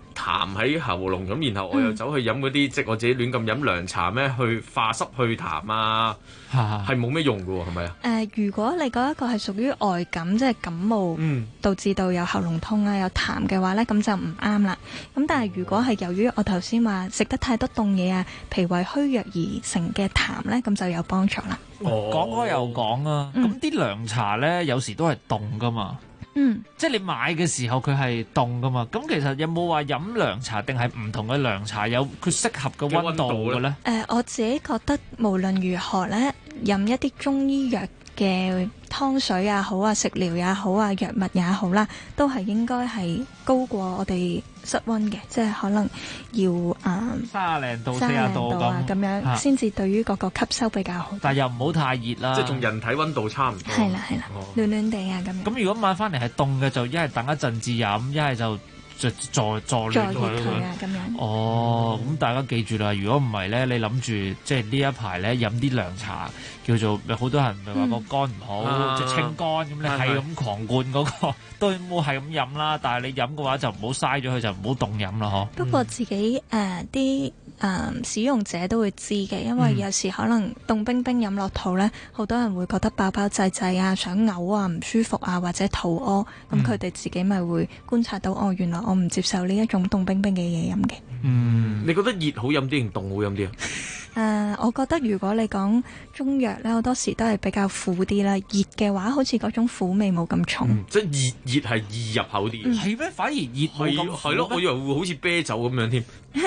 痰喺喉嚨咁，然後我又走去飲嗰啲即係我自己亂咁飲涼茶咩，去化濕去痰啊，係冇咩用㗎喎，係咪啊？ 如果你嗰一個係屬於外感，即係感冒導致到有喉嚨痛啊、有痰嘅話呢，咁就唔啱啦。咁但係如果係由於我頭先話食得太多凍嘢啊、脾胃虛弱而成嘅痰呢，咁就有幫助啦。 講開又講啊，咁啲涼茶呢，有時都係凍噶嘛。即係你買嘅時候佢係凍噶嘛，咁其實有冇話飲涼茶定係唔同嘅涼茶有佢適合嘅溫度嘅咧？ 我自己覺得無論如何咧，飲一啲中醫藥嘅湯水也好啊、食療也好啊、藥物也好啦，都係應該係高過我哋室溫嘅，即係可能要 30零度、40度咁樣，先至對於嗰個吸收比較好。 但係又唔好太熱啦， 即係同人體溫度差唔多。 係啦，暖暖地啊咁樣。 咁如果買翻嚟係凍嘅，就一係等一陣至飲，一係就再暖佢啊咁樣。 咁大家記住啦，如果唔係咧，你諗住即係呢一排咧飲啲涼茶，叫做好多人咪話個肝唔好，即係清肝咁，你係咁狂灌嗰個都冇係咁飲啦。但係你飲嘅話就唔好嘥咗佢，就唔好凍飲啦， 不過自己啲使用者都會知嘅，因為有時可能凍冰冰飲落肚咧，好多人會覺得飽飽滯滯啊、想嘔啊、唔舒服啊或者肚屙，咁佢哋自己咪會觀察到原來我唔接受呢一種凍冰冰嘅嘢飲嘅。 你覺得熱好飲啲定凍好飲啲啊？ 我覺得如果你講中藥咧，好多時都係比較苦啲啦。熱嘅話，好似嗰種苦味冇咁重。 即係熱係易入口啲。 係咩？反而熱冇咁苦。 係咯，我以為會好似啤酒咁樣添。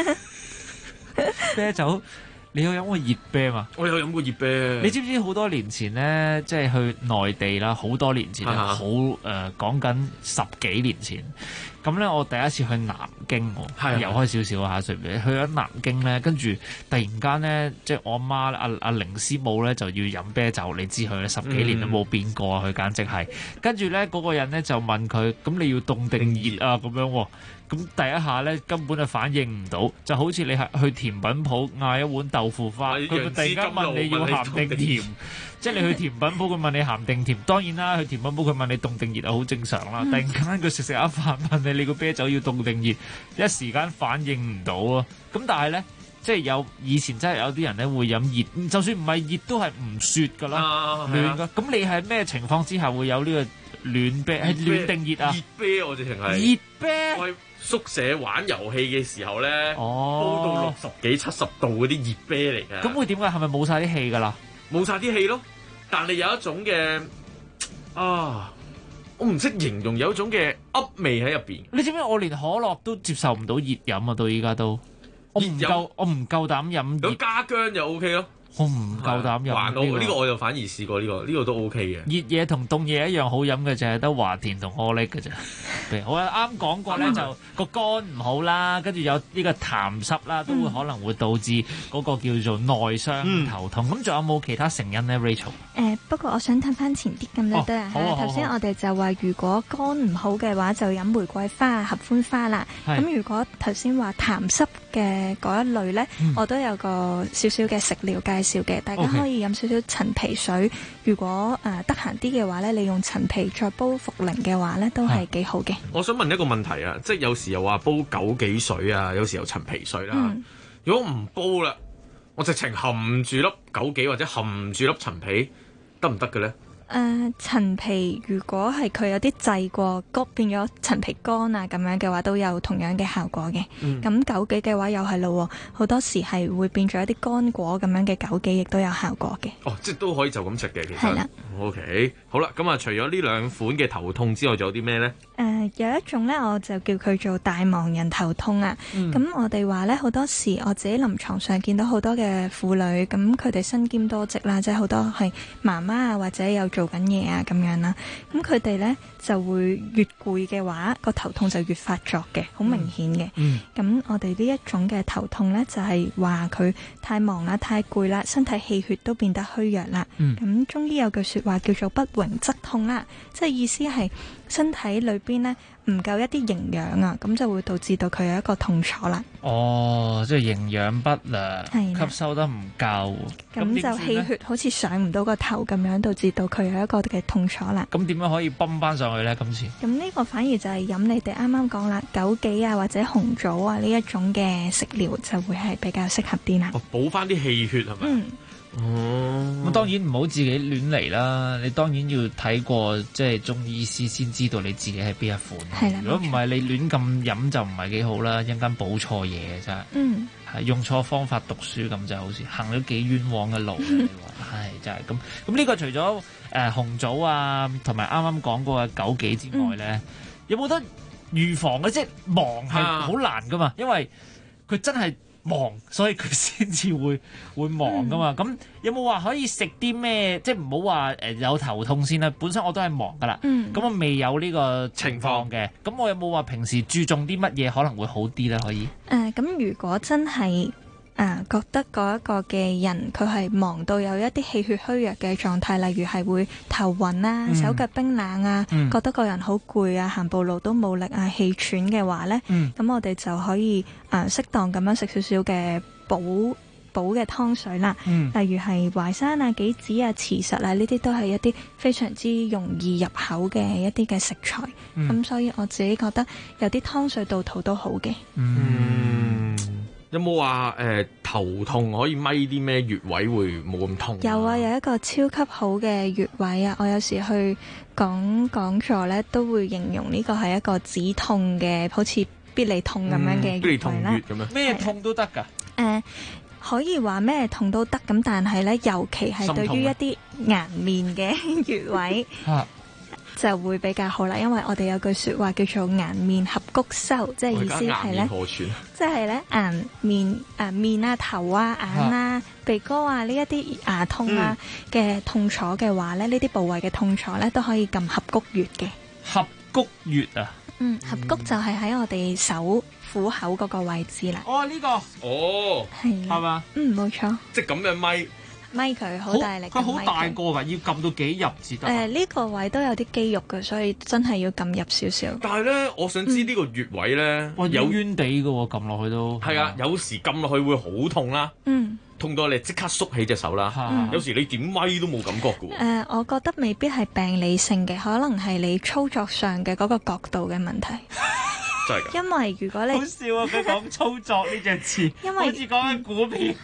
啤酒，你有飲過熱啤嘛？ 我有飲過熱啤。 你知唔知好多年前呢，即係去內地啦，好多年前啦，講緊10幾年前。咁咧，我第一次去南京，遊開少少下順便去咗南京咧，跟住突然間咧，即係我阿媽阿凌師母咧就要飲啤酒，你知佢咧10幾年都冇變過啊，佢簡直係。跟住咧嗰個人咧就問佢：咁你要凍定熱啊？咁樣喎。咁第一下咧根本就反應唔到，就好似你係去甜品鋪嗌一碗豆腐花，佢突然間問你要鹹定甜。即係你去甜品鋪，佢問你鹹定甜，當然啦，去甜品鋪佢問你凍定熱係好正常啦。突然間佢食下飯問你個啤酒要凍定熱，一時間反應唔到啊！咁但係咧，即係以前真係有啲人咧會飲熱，就算唔係熱都係唔雪㗎啦，暖㗎。咁你係咩情況之下會有呢個暖啤？係暖定熱啊？熱啤我直情係熱啤。我喺宿舍玩遊戲嘅時候咧，煲到60幾70度嗰啲熱啤嚟㗎。咁會點解？係咪冇晒啲氣㗎啦？ 冇晒啲氣咯。但係有一種嘅我唔識形容，有一種嘅噏味喺入邊。 你知唔知我連可樂都接受唔到熱飲啊？到依家都，我唔夠膽飲。 咁加薑就 OK 咯。 我唔夠膽飲。 呢個我就反而試過呢個都 OK 嘅。 熱嘢同凍嘢一樣好飲嘅，就係得華田同可力嘅啫。我啱講過咧，就個肝唔好啦，跟住有呢個痰濕啦，都會可能會導致嗰個叫做內傷頭痛。咁仲有冇其他成因咧 ，Rachel？ 不過我想褪翻前啲咁都得啊。頭先我哋就話，如果肝唔好嘅話，就飲玫瑰花、合歡花啦。咁如果頭先話痰濕嘅嗰一類咧，我都有個少少嘅食療介紹嘅，大家可以飲少少陳皮水。如果得閒啲嘅話咧，你用陳皮再煲茯苓嘅話咧，都係幾好嘅。 我想問一個問題啊，即係有時又話煲枸杞水啊，有時又陳皮水啦。如果唔煲啦，我直情含住粒枸杞或者含住粒陳皮，得唔得嘅咧？ 陳皮如果係佢有啲滯過，變咗陳皮乾啊咁樣嘅話，都有同樣嘅效果嘅。咁枸杞嘅話又係咯，好多時係會變咗一啲乾果咁樣嘅枸杞，亦都有效果嘅。 即係都可以就咁食嘅，其實。 係啦。 OK，好啦，咁啊，除咗呢兩款嘅頭痛之外，仲有啲咩咧？ 有一種咧，我就叫佢做大忙人頭痛啊。咁我哋話咧，好多時我自己臨床上見到好多嘅婦女，咁佢哋身兼多職啦，即係好多係媽媽啊，或者有做緊嘢啊咁樣啦。咁佢哋咧就會越攰嘅話，個頭痛就越發作嘅，好明顯嘅。咁我哋呢一種嘅頭痛咧，就係話佢太忙啦、太攰啦，身體氣血都變得虛弱啦。咁中醫有句説話叫做不榮則痛啦，即係意思係身體裏邊咧唔夠一啲營養啊，咁就會導致到佢有一個痛楚啦。 哦，即係營養不良， 係啦吸收得唔夠， 咁就氣血好似上唔到個頭咁樣，導致到佢有一個嘅痛楚啦。 咁點樣可以泵翻上去呢？今次咁呢個反而就係飲你哋啱啱講啦，枸杞啊或者紅棗啊呢一種嘅食療就會係比較適合啲啦。 補翻啲氣血係咪？ 嗯。 咁當然唔好自己亂嚟啦，你當然要睇過即係中醫師先知道你自己係邊一款。 係啦， 如果唔係你亂咁飲就唔係幾好啦，一陣間補錯嘢嘅真係。 嗯。 係用錯方法讀書咁就好似行咗幾冤枉嘅路。你話係就係咁。咁呢個除咗紅棗啊，同埋啱啱講過嘅枸杞之外咧，有冇得預防嘅？即係忙係好難噶嘛，因為佢真係忙，所以佢先至會忙噶嘛。咁有冇話可以食啲咩？即係唔好話有頭痛先啦。本身我都係忙噶啦，咁我未有呢個情況嘅。咁我有冇話平時注重啲乜嘢可能會好啲咧？可以？ 咁如果真係覺得嗰一個嘅人佢係忙到有一啲氣血虛弱嘅狀態，例如係會頭暈啊、手腳冰冷啊、覺得個人好攰啊、行步路都冇力啊、氣喘嘅話呢，咁我哋就可以適當咁樣食少少嘅補嘅湯水啦。例如係淮山啊、杞子啊、慈實啊，呢啲都係一啲非常之容易入口嘅一啲嘅食材。咁所以我自己覺得有啲湯水到肚都好嘅。 有冇話頭痛可以咪啲咩穴位會冇咁痛？ 有啊，有一個超級好嘅穴位啊！我有時去講座咧，都會形容呢個係一個止痛嘅，好似必理痛咁樣嘅穴位啦。 咁樣咩痛都得㗎？ 可以話咩痛都得，咁但係咧，尤其係對於一啲顏面嘅穴位。就會比較好啦，因為我哋有句説話叫做顏面合谷收，即係意思係咧，即係咧顏面面啊、頭啊、眼啊、鼻哥啊呢一啲牙痛啊嘅痛楚嘅話咧，呢啲部位嘅痛楚咧都可以撳合谷穴嘅。 合谷穴啊？ 合谷就係喺我哋手虎口嗰個位置啦。 呢個係嘛？ 冇錯。 即係咁樣咪佢好大力， 佢好大個㗎，要撳到幾入至得？ 呢個位都有啲肌肉嘅，所以真係要撳入少少。 但係咧，我想知呢個穴位咧， 有冤地嘅喎，撳落去都係啊！有時撳落去會好痛啦，痛到你即刻縮起隻手啦。有時你點咪都冇感覺嘅喎。 我覺得未必係病理性嘅，可能係你操作上嘅嗰個角度嘅問題。 真係㗎。 因為如果你好笑啊！佢講操作呢隻詞，因為好似講緊股票。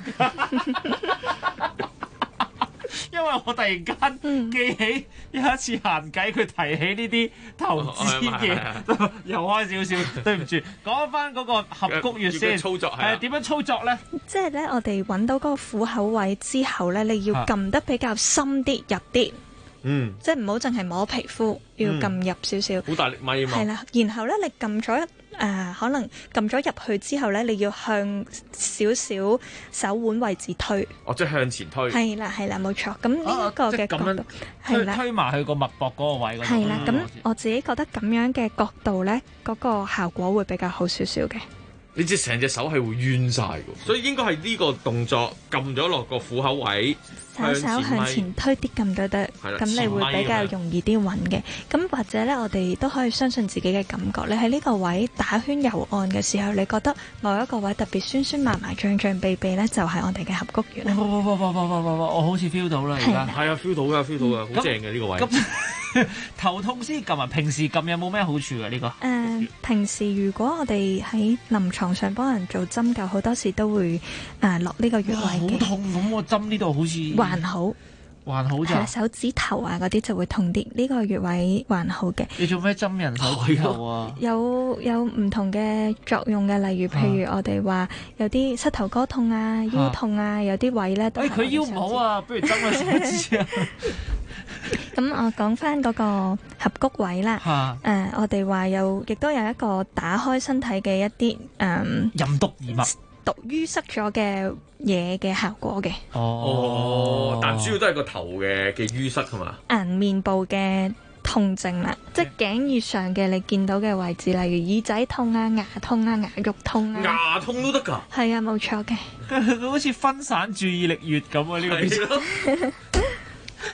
因為我突然間記起有一次閒偈，佢提起呢啲投資嘢，又開少少。對唔住，講翻嗰個合谷穴先。 操作係點樣操作咧？ 即係咧，我哋揾到嗰個虎口位之後咧，你要撳得比較深啲入啲。即係唔好淨係摸皮膚，要撳入少少。 好大力咪啊嘛。 係啦，然後咧你撳咗可能撳咗入去之後咧，你要向少少手腕位置推。 即係向前推。 係啦，冇錯。咁呢一個嘅角度係啦， 推埋去個脈搏嗰個位嗰度。 係啦，咁我自己覺得咁樣嘅角度咧，嗰個效果會比較好少少嘅。 你知成隻手係會冤晒㗎，所以應該係呢個動作撳咗落個虎口位， 稍稍向前推啲咁都得，咁你會比較容易啲揾嘅。咁或者咧，我哋都可以相信自己嘅感覺。你喺呢個位打圈游按嘅時候，你覺得某一個位特別酸酸麻麻、脹脹痹痹咧，就係我哋嘅合谷穴啦。 我好似 feel 到啦，而家係啊 feel 到㗎，好正嘅呢個位。 頭痛先撳啊！平時撳有冇咩好處嘅呢個？ 平時如果我哋喺臨床上幫人做針灸，好多時都會落呢個穴位嘅。 好痛咁，我針呢度好似還好就手指頭啊嗰啲就會痛啲，呢個穴位還好嘅。 你做咩針人手指頭啊？ 有唔同嘅作用嘅，例如譬如我哋話有啲膝頭哥痛啊、腰痛啊，有啲位咧都係。 佢腰唔好啊，不如針個手指啊！ 咁我講翻嗰個合谷位啦，我哋話亦都有一個打開身體嘅一啲任督二脈、 堵淤塞咗嘅嘢嘅效果嘅。 但主要都係個頭嘅淤塞係嘛？ 面部嘅痛症啦，即係頸以上嘅你見到嘅位置，例如耳仔痛啊、牙痛啊、牙肉痛啊。 牙痛都得㗎？ 係啊，冇錯嘅。 佢好似分散注意力穴咁啊！呢個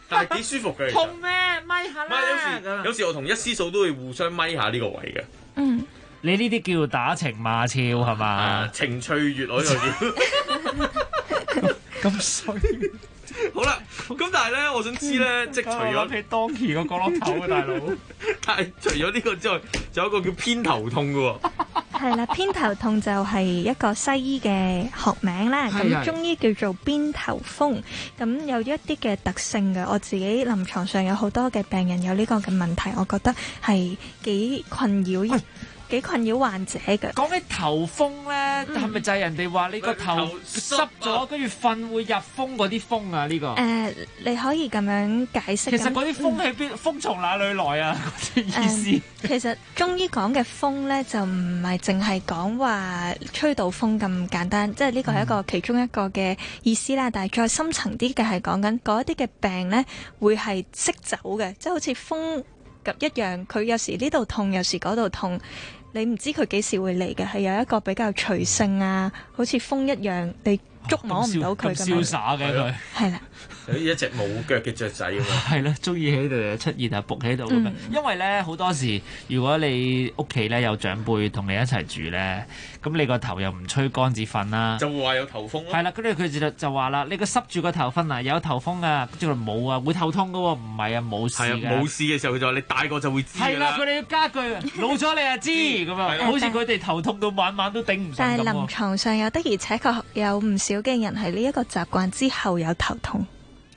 但係幾舒服嘅。 痛咩？咪下唔係有時我同一師嫂都會互相咪下呢個位嘅。 嗯， 你呢啲叫打情罵俏係嘛？ 情趣月我呢個叫。 咁衰。 好啦，咁但係咧，我想知咧，即係除咗起當期個角落頭啊，大佬。 但係除咗呢個之外，仲有一個叫偏頭痛嘅喎。 係啦，偏頭痛就係一個西醫嘅學名啦，咁中醫叫做偏頭風，咁有一啲嘅特性嘅。我自己臨床上有好多嘅病人有呢個嘅問題，我覺得係幾困擾患者嘅。 講起頭風咧，係咪就係人哋話你個頭濕咗，跟住瞓會入風嗰啲風啊？呢個你可以咁樣解釋。 其實嗰啲風喺邊？風從哪裏來啊？嗰啲意思。 其實中醫講嘅風咧，就唔係淨係講話吹到風咁簡單，即係呢個係一個其中一個嘅意思啦。但係再深層啲嘅係講緊嗰一啲嘅病咧，會係識走嘅，即係好似風一樣，佢有時呢度痛，有時嗰度痛。你唔知佢幾時會嚟嘅，係有一個比較隨性啊，好似風一樣，你捉摸唔到佢咁瀟灑嘅佢， 係啦， 有一隻冇腳嘅雀仔咁樣， 係啦，中意喺度出現啊，伏喺度咁樣。因為咧好多時，如果你屋企咧有長輩同你一齊住咧，咁你個頭又唔吹乾至瞓啦， 就會話有頭風咯。 係啦，跟住佢就話啦，你個濕住個頭瞓啊，有頭風啊，跟住佢冇啊，會頭痛噶喎，唔係啊，冇事嘅。 冇事嘅時候佢就話你大個就會知㗎啦。 係啦，佢哋要加句老咗你就知咁樣，好似佢哋頭痛到晚晚都頂唔順咁。 但係臨床上有的而且確有唔少嘅人係呢一個習慣之後有頭痛。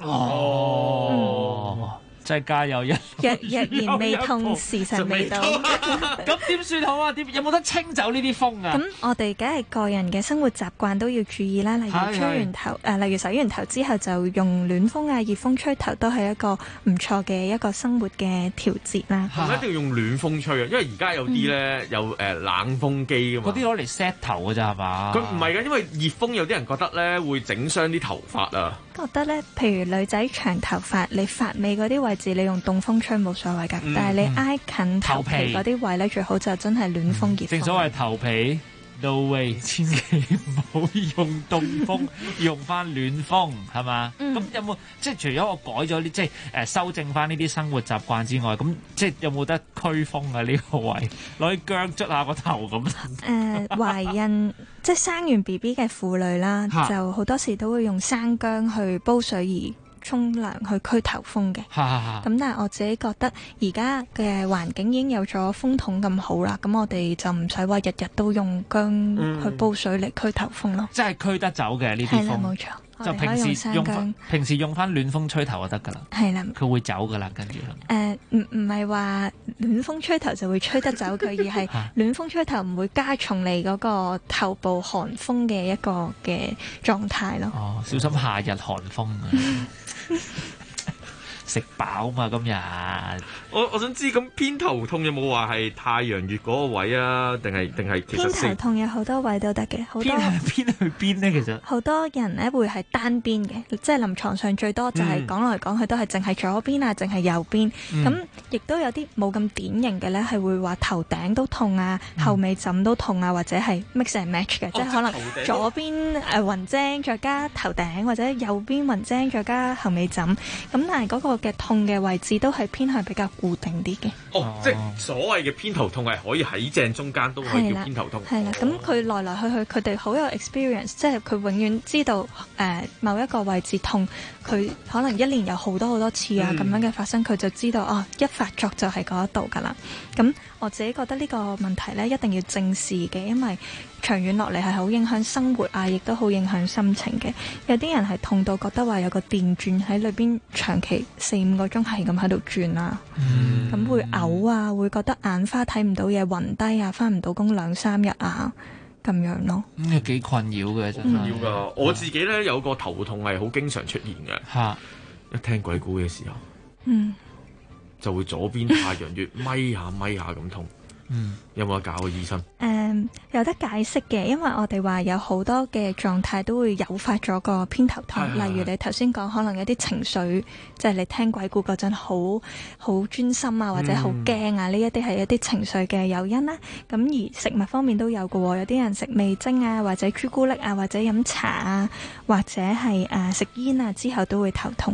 真係加油一若然未痛，時辰未到。 咁點算好啊？有冇得清走呢啲風啊？ 咁我哋梗係個人嘅生活習慣都要注意啦。例如吹完頭，例如洗完頭之後就用暖風啊、熱風吹頭，都係一個唔錯嘅一個生活嘅調節啦。 係咪一定要用暖風吹啊？因為而家有啲咧有冷風機㗎嘛。 嗰啲攞嚟 set 頭㗎咋係嘛？ 佢唔係㗎，因為熱風有啲人覺得咧會整傷啲頭髮啊。 覺得咧，譬如女仔長頭髮，你髮尾嗰啲位置，你用凍風吹冇所謂㗎。但係你挨近頭皮嗰啲位咧，最好就真係暖風熱風。 正所謂頭皮 no way，千祈唔好用凍風，用翻暖風係嘛？咁有冇即係除咗我改咗呢，即係修正翻呢啲生活習慣之外，咁即係有冇得驅風啊？呢個位攞啲薑捽下個頭咁。 懷孕即係生完 BB 嘅婦女啦，就好多時都會用生薑去煲水而沖涼去驅頭風嘅。咁但係我自己覺得而家嘅環境已經有咗風筒咁好啦，咁我哋就唔使話日日都用薑去煲水嚟驅頭風咯。 即係驅得走嘅呢啲風。係啦， 冇錯。 就平時用翻暖風吹頭就得㗎啦。 係啦， 佢會走㗎啦，跟住。 唔係話暖風吹頭就會吹得走佢，而係暖風吹頭唔會加重你嗰個頭部寒風嘅一個嘅狀態咯。 哦，小心夏日寒風啊！食飽嘛今日。 我想知咁偏頭痛有冇話係太陽穴嗰個位啊？定係其實偏頭痛有好多位都得嘅，好多偏去邊呢？其實好多人咧會係單邊嘅，即係臨床上最多就係講來講去都係淨係左邊啊，淨係右邊。咁亦都有啲冇咁典型嘅咧，係會話頭頂都痛啊，後尾枕都痛啊，或者係 mix and match 嘅，即係可能左邊雲精再加頭頂，或者右邊雲精再加後尾枕。咁但係嗰個嘅痛嘅位置都係偏向比較固定啲嘅。 即係所謂嘅偏頭痛係可以喺正中間都可以叫偏頭痛。 係啦，咁佢來來去去，佢哋好有 experience，即係佢永遠知道某一個位置痛，佢可能一年有好多次啊咁樣嘅發生，佢就知道一發作就係嗰一度㗎啦。咁我自己覺得呢個問題呢，一定要正視嘅，因為長遠落嚟係好影響生活啊，亦都好影響心情嘅。有啲人係痛到覺得話有個電鑽喺裏邊長期4-5個鐘係咁喺度轉啊，咁會嘔啊，會覺得眼花睇唔到嘢，暈低啊，返唔到工2-3日啊咁樣咯。 咁幾困擾嘅真係。 困擾㗎，我自己呢，有個頭痛係好經常出現嘅。一聽鬼故嘅時候，就會左邊太陽穴咪下咁痛。有冇得搞個醫生？ 有得解釋嘅，因為我哋話有好多嘅狀態都會誘發咗個偏頭痛，例如你頭先講可能有啲情緒，即係你聽鬼故嗰陣好專心啊，或者好驚啊，呢一啲係一啲情緒嘅誘因啦。咁而食物方面都有嘅，有啲人食味精啊，或者朱古力啊，或者飲茶啊，或者係食煙啊之後都會頭痛嘅。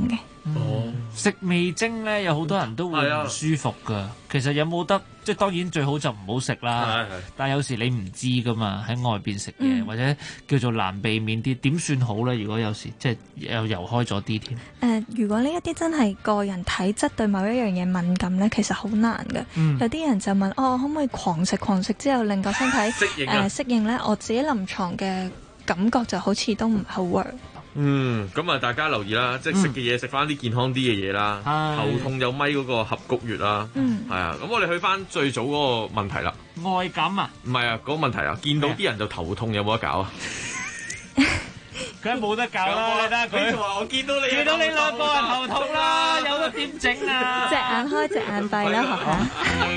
食味精咧，有好多人都會唔舒服噶。其實有冇得即係當然最好就唔好食啦。但係有時你唔知噶嘛，喺外邊食嘢或者叫做難避免啲，點算好咧？如果有時即係又游開咗啲添。 如果呢一啲真係個人體質對某一樣嘢敏感咧，其實好難嘅。有啲人就問可唔可以狂食之後令個身體適應咧？我自己臨床嘅感覺就好似都唔係好 work。 咁啊，大家留意啦，即係食嘅嘢食翻啲健康啲嘅嘢啦。頭痛有咪嗰個合谷穴啦，係啊。咁我哋去翻最早嗰個問題啦。 外感啊？ 唔係啊，嗰個問題啊，見到啲人就頭痛，有冇得搞啊？ 梗係冇得搞啦！你睇下佢， 我見到你兩個人頭痛啦，有得點整啊？ 隻眼開隻眼閉啦，學下。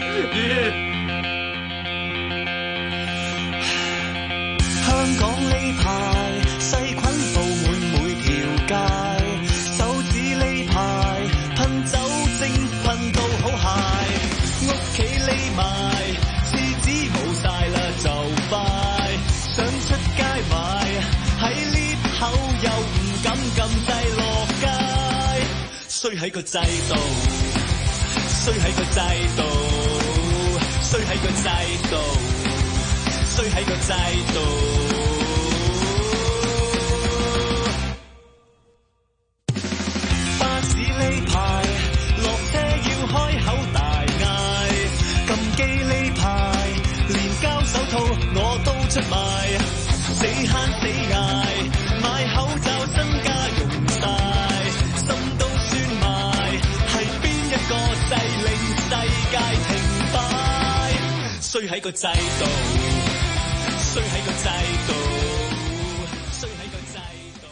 香港呢排細菌布滿每條街，手指呢排噴酒精噴到好鞋，屋企匿埋廁紙冇晒啦就快，想出街買喺呢口又唔敢撳掣落街，衰喺個制度，衰喺個制度，衰喺個制度，衰喺個制度。巴士呢排落車要開口大嗌，撳機呢排連膠手套我都出賣，死慳死捱買口罩身家用晒，心都酸埋，係邊一個掣令世界停擺？衰喺個制度，衰喺個制度，衰喺個制度。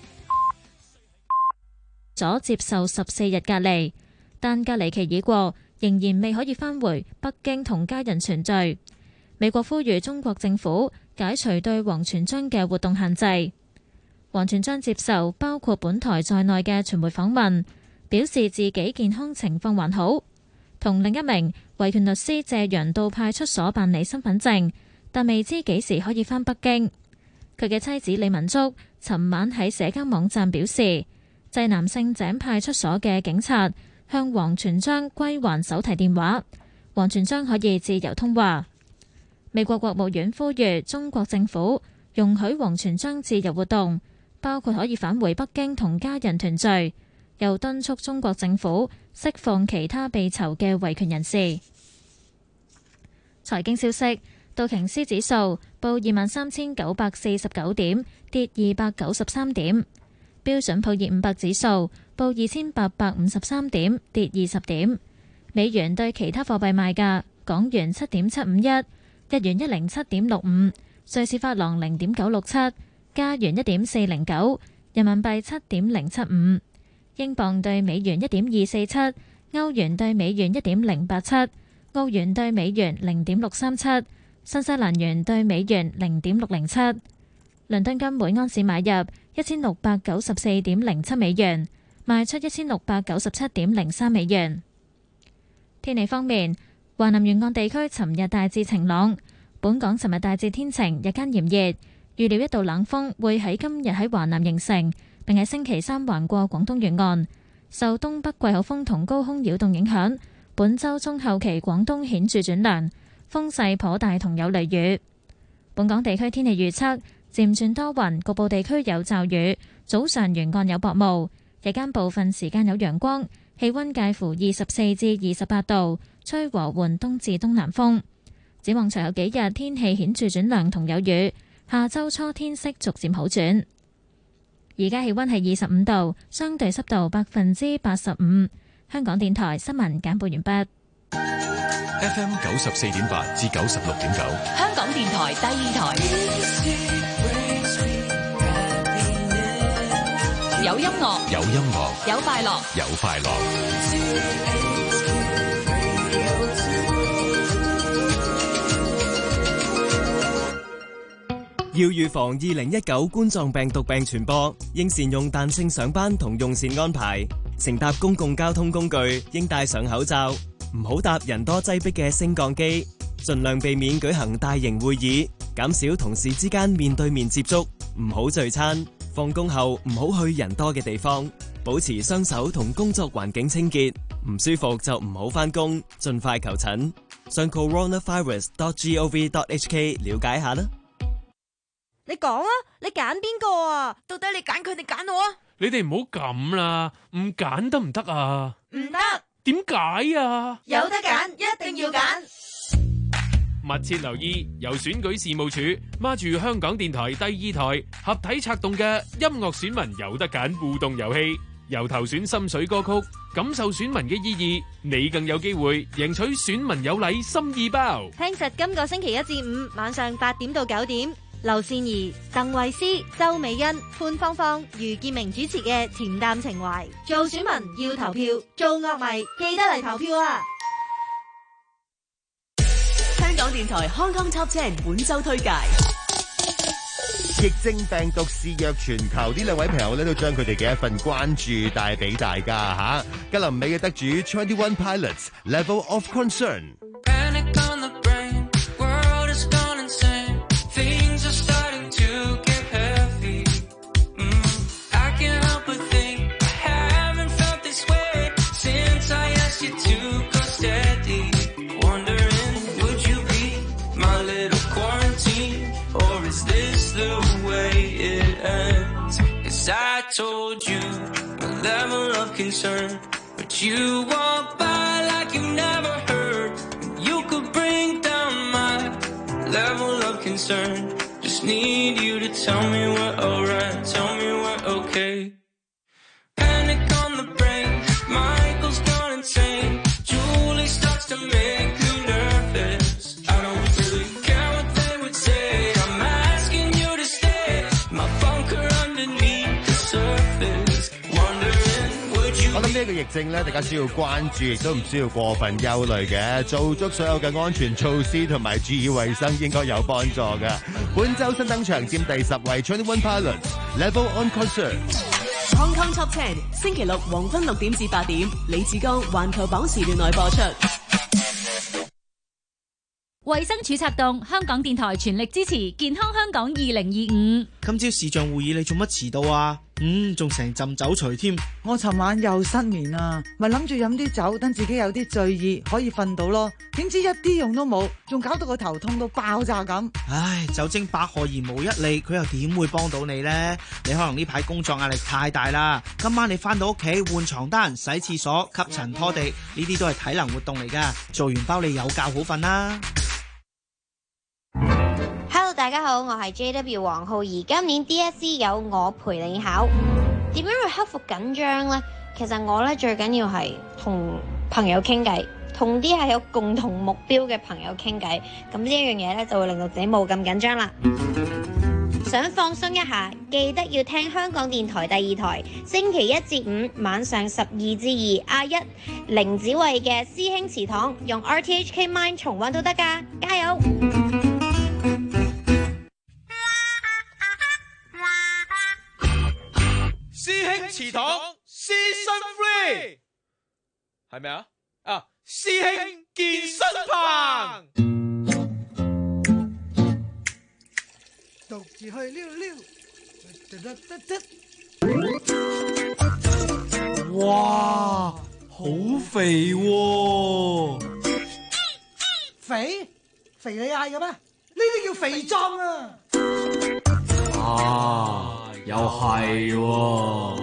咗接受14日隔離，但隔離期已過，仍然未可以返回北京同家人團聚。美國呼籲中國政府解除對王全璋嘅活動限制。王全璋接受包括本台在內嘅傳媒訪問，表示自己健康情況還好，同另一名維權律師謝陽到派出所辦理身份證，但未知幾時可以返北京。佢嘅妻子李文竹尋晚喺社交網站表示，濟南勝井派出所嘅警察向王全璋歸還手提電話，王全璋可以自由通話。美國國務院呼籲中國政府容許王全璋自由活動，包括可以返回北京同家人團聚，又敦促中國政府釋放其他被囚嘅維權人士。財經消息，道瓊斯指數報23,949點，跌293點。標準普爾500指數報2,853點，跌20點。美元對其他貨幣賣價：港元7.751，日元107.65，瑞士法郎0.967，加元1.409，人民幣7.075，英鎊對美元1.247，歐元對美元1.087，澳元對美元0.637，新西蘭元對美元0.607。倫敦金每安士買入1694.07美元，賣出1697.03美元。天氣方面，華南沿岸地區尋日大致晴朗，本港尋日大致天晴，日間炎熱。預料一道冷鋒會喺今日喺華南形成，並喺星期三橫過廣東沿岸。受東北季候風同高空擾動影響，本週中後期廣東顯著轉涼，風勢頗大同有雷雨。本港地區天氣預測漸轉多雲，局部地區有驟雨，早上沿岸有薄霧，日間部分時間有陽光，氣溫介乎24至28度，吹和緩東至東南風。展望隨後幾日天氣顯著轉涼同有雨，下周初天色逐漸好轉。而家氣溫係25度，相對濕度85%。香港電台新聞簡報完畢。 FM 94.8至96.9， 香港電台第二台。有音樂， 有音樂， 有快樂， 有快樂。 要預防2019冠狀病毒病傳播，應善用彈性上班同用膳安排。乘搭公共交通工具應戴上口罩，唔好搭人多擠迫嘅升降機，盡量避免舉行大型會議，減少同事之間面對面接觸，唔好聚餐。放工後唔好去人多嘅地方。 保持雙手同工作環境清潔，唔舒服就唔好返工，盡快求診。上 coronavirus.gov.hk 了解下啦。 你講啊，你揀邊個啊？到底你揀佢定揀我啊？ 你哋唔好咁啦，唔揀得唔得啊？ 唔得。 點解啊？ 有得揀，一定要揀。 密切留意由選舉事務處孖住香港電台第2台合體策動嘅音樂選民有得揀互動遊戲，由投選心水歌曲，感受選民嘅意義，你更有機會贏取選民有禮心意包。 聽實今個星期1至5晚上8點到9點，劉善儀、鄧慧詩、周美欣、潘芳芳、余建明主持嘅潛淡情懷。做選民要投票，做樂迷記得嚟投票啊！ 香港電台 Hong Kong Top 10本周推介。 疫症病毒肆虐全球，呢兩位朋友咧都將佢哋嘅一份關注帶俾大家吓。格林美嘅得主 21 Pilots Level of Concern。 I told you my level of concern, but you walk by like you never heard. You could bring down my level of concern. Just need you to tell me we're alright, tell me we're okay. Panic on the brain, Michael's gone insane. Julie starts to make me nervous. I don't really care what they would say. I'm asking you to stay. My bunker underneath. 我諗呢一個疫症咧，大家需要關注，亦都唔需要過分憂慮嘅。做足所有嘅安全措施同埋注意衛生，應該有幫助嘅。本周新登場佔第10位 21 Pilots Level on Concern。 Hong Kong Top 10星期六黃昏6點至8點，李志剛環球榜時段內播出。 衛生署策動，香港電台全力支持健康香港2025。 今朝視像會議你做乜遲到啊？仲成浸酒除添。 我尋晚又失眠啊，咪諗住飲啲酒，等自己有啲醉意，可以瞓到咯。點知一啲用都冇，仲搞到個頭痛到爆炸咁。 唉，酒精百害而無一利，佢又點會幫到你呢？你可能呢排工作壓力太大啦，今晚你翻到屋企換床單、洗廁所、吸塵拖地，呢啲都係體能活動嚟噶。做完包你有覺好瞓啦。 Hello， 大家好，我係 JW 黃浩儀。今年 DSE 有我陪你考，點樣去克服緊張呢？其實我呢最緊要係同朋友傾偈，同啲係有共同目標嘅朋友傾偈，咁呢一樣嘢呢就會令到自己冇咁緊張啦。想放鬆一下，記得要聽香港電台第2台，星期1至5晚上12至2阿一凌子慧嘅師兄祠堂，用 RTHK Mind 重溫都得㗎，加油！ 師兄祠堂 Season 3係咪啊？師兄健身棚， 獨自去溜溜。 哇，好肥喎！ 肥你嗌嘅咩？呢啲叫肥壯啊！ 又係喎！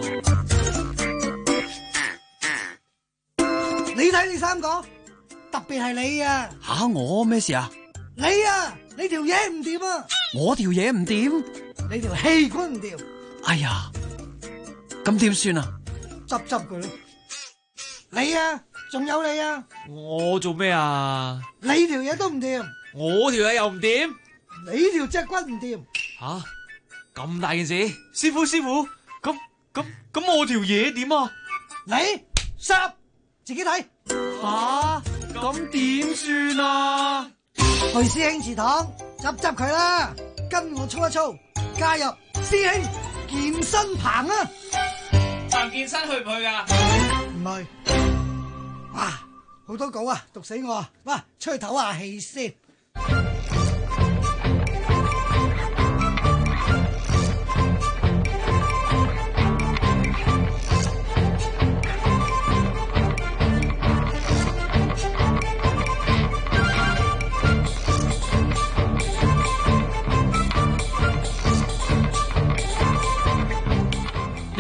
你睇你3個，特別係你啊！ 吓，我咩事啊？ 你啊，你條嘢唔掂啊！ 我條嘢唔掂， 你條氣管唔掂。 哎呀，咁點算啊？ 執佢咯！你啊，仲有你啊！ 我做咩啊？ 你條嘢都唔掂， 我條嘢又唔掂， 你條脊骨唔掂。 吓？咁大件事，師傅，咁我條嘢點啊？ 你10自己睇。 吓？咁點算啊？ 去師兄祠堂執佢啦，跟我操一操，加入師兄健身棚啊！ 彭健身去唔去噶？ 唔去。哇，好多稿啊，讀死我啊！哇，出去唞下氣先。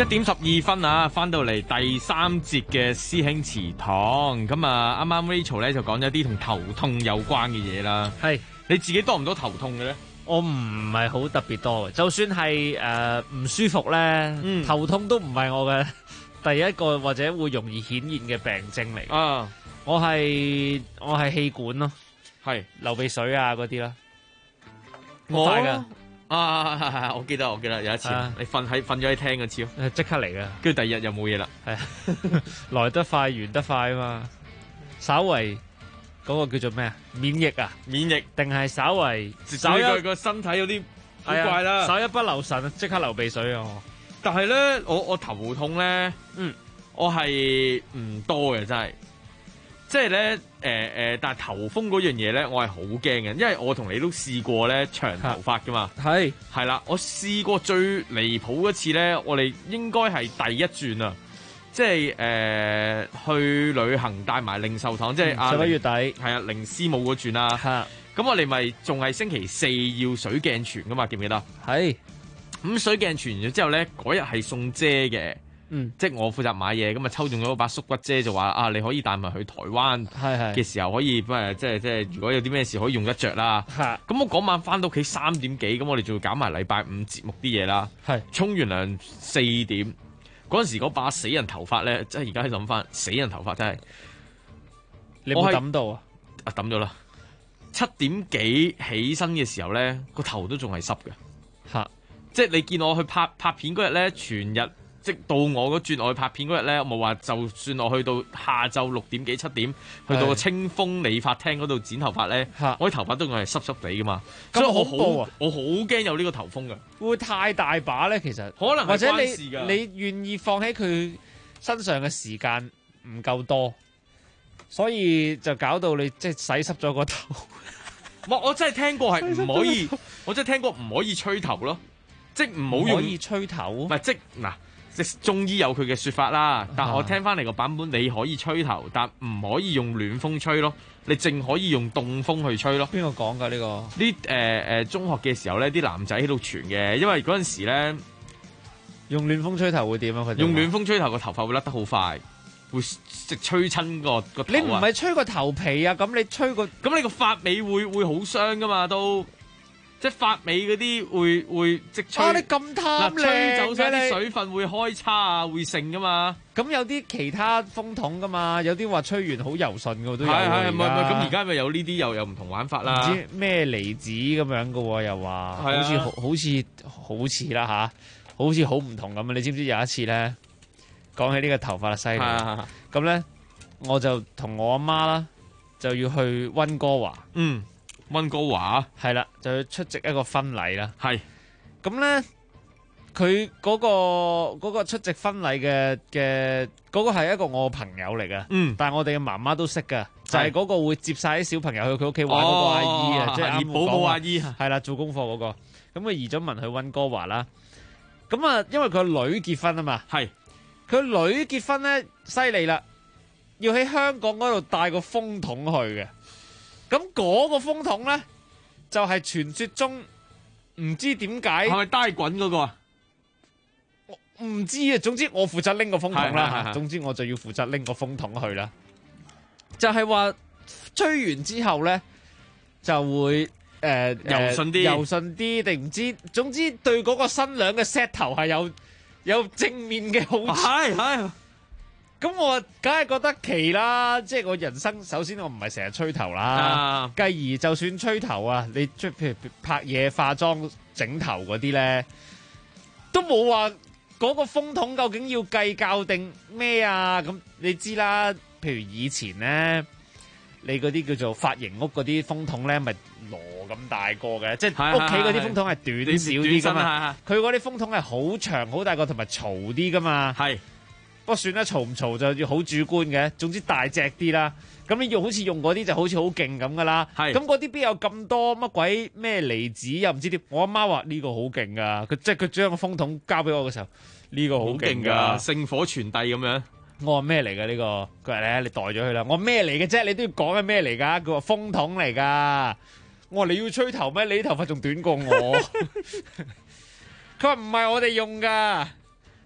1:12啊，翻到嚟第3節嘅師兄祠堂。咁啊，啱啱 Rachel 咧就講咗啲同頭痛有關嘅嘢啦。 係你自己多唔多頭痛嘅咧？ 我唔係好特別多嘅，就算係唔舒服咧，頭痛都唔係我嘅第一個或者會容易顯現嘅病徵嚟。 啊， 我係氣管咯， 係流鼻水啊嗰啲啦， 好大㗎。 啊！我記得有一次，你瞓咗喺廳嗰次， 即刻嚟噶， 跟住第二日又冇嘢啦。 係來得快，完得快啊嘛！稍為嗰個叫做咩啊？免疫定係稍為佢個身體有啲好怪啦， 稍一不留神即刻流鼻水啊！ 但係咧，我頭痛咧，我係唔多嘅，真係。即係咧，但係頭風嗰樣嘢咧，我係好驚嘅，因為我同你都試過咧長頭髮噶嘛。係啦，我試過最離譜嗰次咧，我哋應該係第一轉啊，即係去旅行帶埋令壽堂，即係 11月底， 係啊，凌師母嗰轉啦。咁我哋咪仲係星期四要水鏡泉噶嘛？記唔記得？係。咁水鏡泉完咗之後咧，嗰日係送遮嘅。即係我負責買嘢，咁啊抽中咗把縮骨遮，就話啊，你可以帶埋去台灣嘅時候可以，即係如果有啲咩事可以用得着啦。咁我嗰晚翻到屋企3點幾，咁我哋仲要搞埋禮拜五節目啲嘢啦。沖完涼4點，嗰陣時嗰把死人頭髮咧，即係而家諗翻死人頭髮真係， 你冇抌到啊？ 抌咗啦。7點幾起身嘅時候咧，個頭都仲係濕嘅。即係你見我去拍片嗰日咧，全日。即到我嗰轉我去拍片嗰日咧，我冇話就算我去到下晝6點幾7點，去到清風理髮廳嗰度剪頭髮咧，我啲頭髮都仲係濕濕地噶嘛，所以我好驚有呢個頭風㗎。 會太大把咧，其實可能或者你願意放喺佢身上嘅時間唔夠多，所以就搞到你即係洗濕咗個頭。 我真係聽過係唔可以，我真係聽過唔可以吹頭咯，即係唔好用可以吹頭， 唔係即嗱。即中醫有佢嘅說法啦，但我聽翻嚟個版本，你可以吹頭，但唔可以用暖風吹咯，你淨可以用凍風去吹咯。 邊個講㗎呢個？ 啲中學嘅時候咧，啲男仔喺度傳嘅，因為嗰陣時咧用暖風吹頭會點啊？佢用暖風吹頭個頭髮會甩得好快，會即吹親個頭。 你唔係吹個頭皮啊？咁你吹個咁你個髮尾會好傷噶嘛都。即係髮尾嗰啲會即吹， 你咁貪靚， 吹走晒啲水分會開叉啊，會剩噶嘛。 咁有啲其他風筒噶嘛，有啲話吹完好柔順嘅都有。 係咁而家咪有呢啲又唔同玩法啦。 唔知咩離子咁樣嘅喎，又話好似啦嚇，好似好唔同咁啊！你知唔知有一次咧講起呢個頭髮犀利，咁咧我就同我阿媽啦就要去溫哥華。 溫哥華係啦，就要出席一個婚禮啦。 係咁咧，佢嗰個出席婚禮嘅嗰個係一個我朋友嚟嘅。但係我哋嘅媽媽都識㗎，就係嗰個會接晒啲小朋友去佢屋企玩嗰個阿姨啊，即係保姆阿姨係啦，做功課嗰個。咁佢移咗民去溫哥華啦。咁啊，因為佢個女結婚啊嘛， 係佢女結婚咧犀利啦，要喺香港嗰度帶個風筒去嘅。咁嗰個風筒咧，就係傳說中唔知點解係咪帶滾嗰個啊？ 我唔知啊，總之我負責拎個風筒啦。總之我就要負責拎個風筒去啦。就係話吹完之後咧，就會柔順啲定唔知，總之對嗰個新娘嘅 set 頭係有正面嘅好處。係。咁我梗係覺得奇啦，即係我人生首先我唔係成日吹頭啦，繼而就算吹頭啊，你譬如拍嘢、化妝、整頭嗰啲咧，都冇話嗰個風筒究竟要計較定咩啊？咁你知啦，譬如以前咧，你嗰啲叫做髮型屋嗰啲風筒咧，咪羅咁大個嘅，即係屋企嗰啲風筒係短少啲噶嘛，佢嗰啲風筒係好長好大個，同埋嘈啲噶嘛。係。不過算啦，嘈唔嘈就要好主觀嘅，總之大隻啲啦。咁你好似用嗰啲就好似好勁咁噶啦。咁嗰啲邊有咁多乜鬼咩離子又唔知點？我阿媽話呢個好勁噶，佢將個風筒交俾我嘅時候，呢個好勁噶， 聖火傳遞咁樣。 我話咩嚟噶呢個？佢話咧你袋咗佢啦。我話咩嚟嘅啫？你都要講係咩嚟噶？佢話風筒嚟噶。我話你要吹頭咩？你啲頭髮仲短過我。佢話唔係我哋用噶。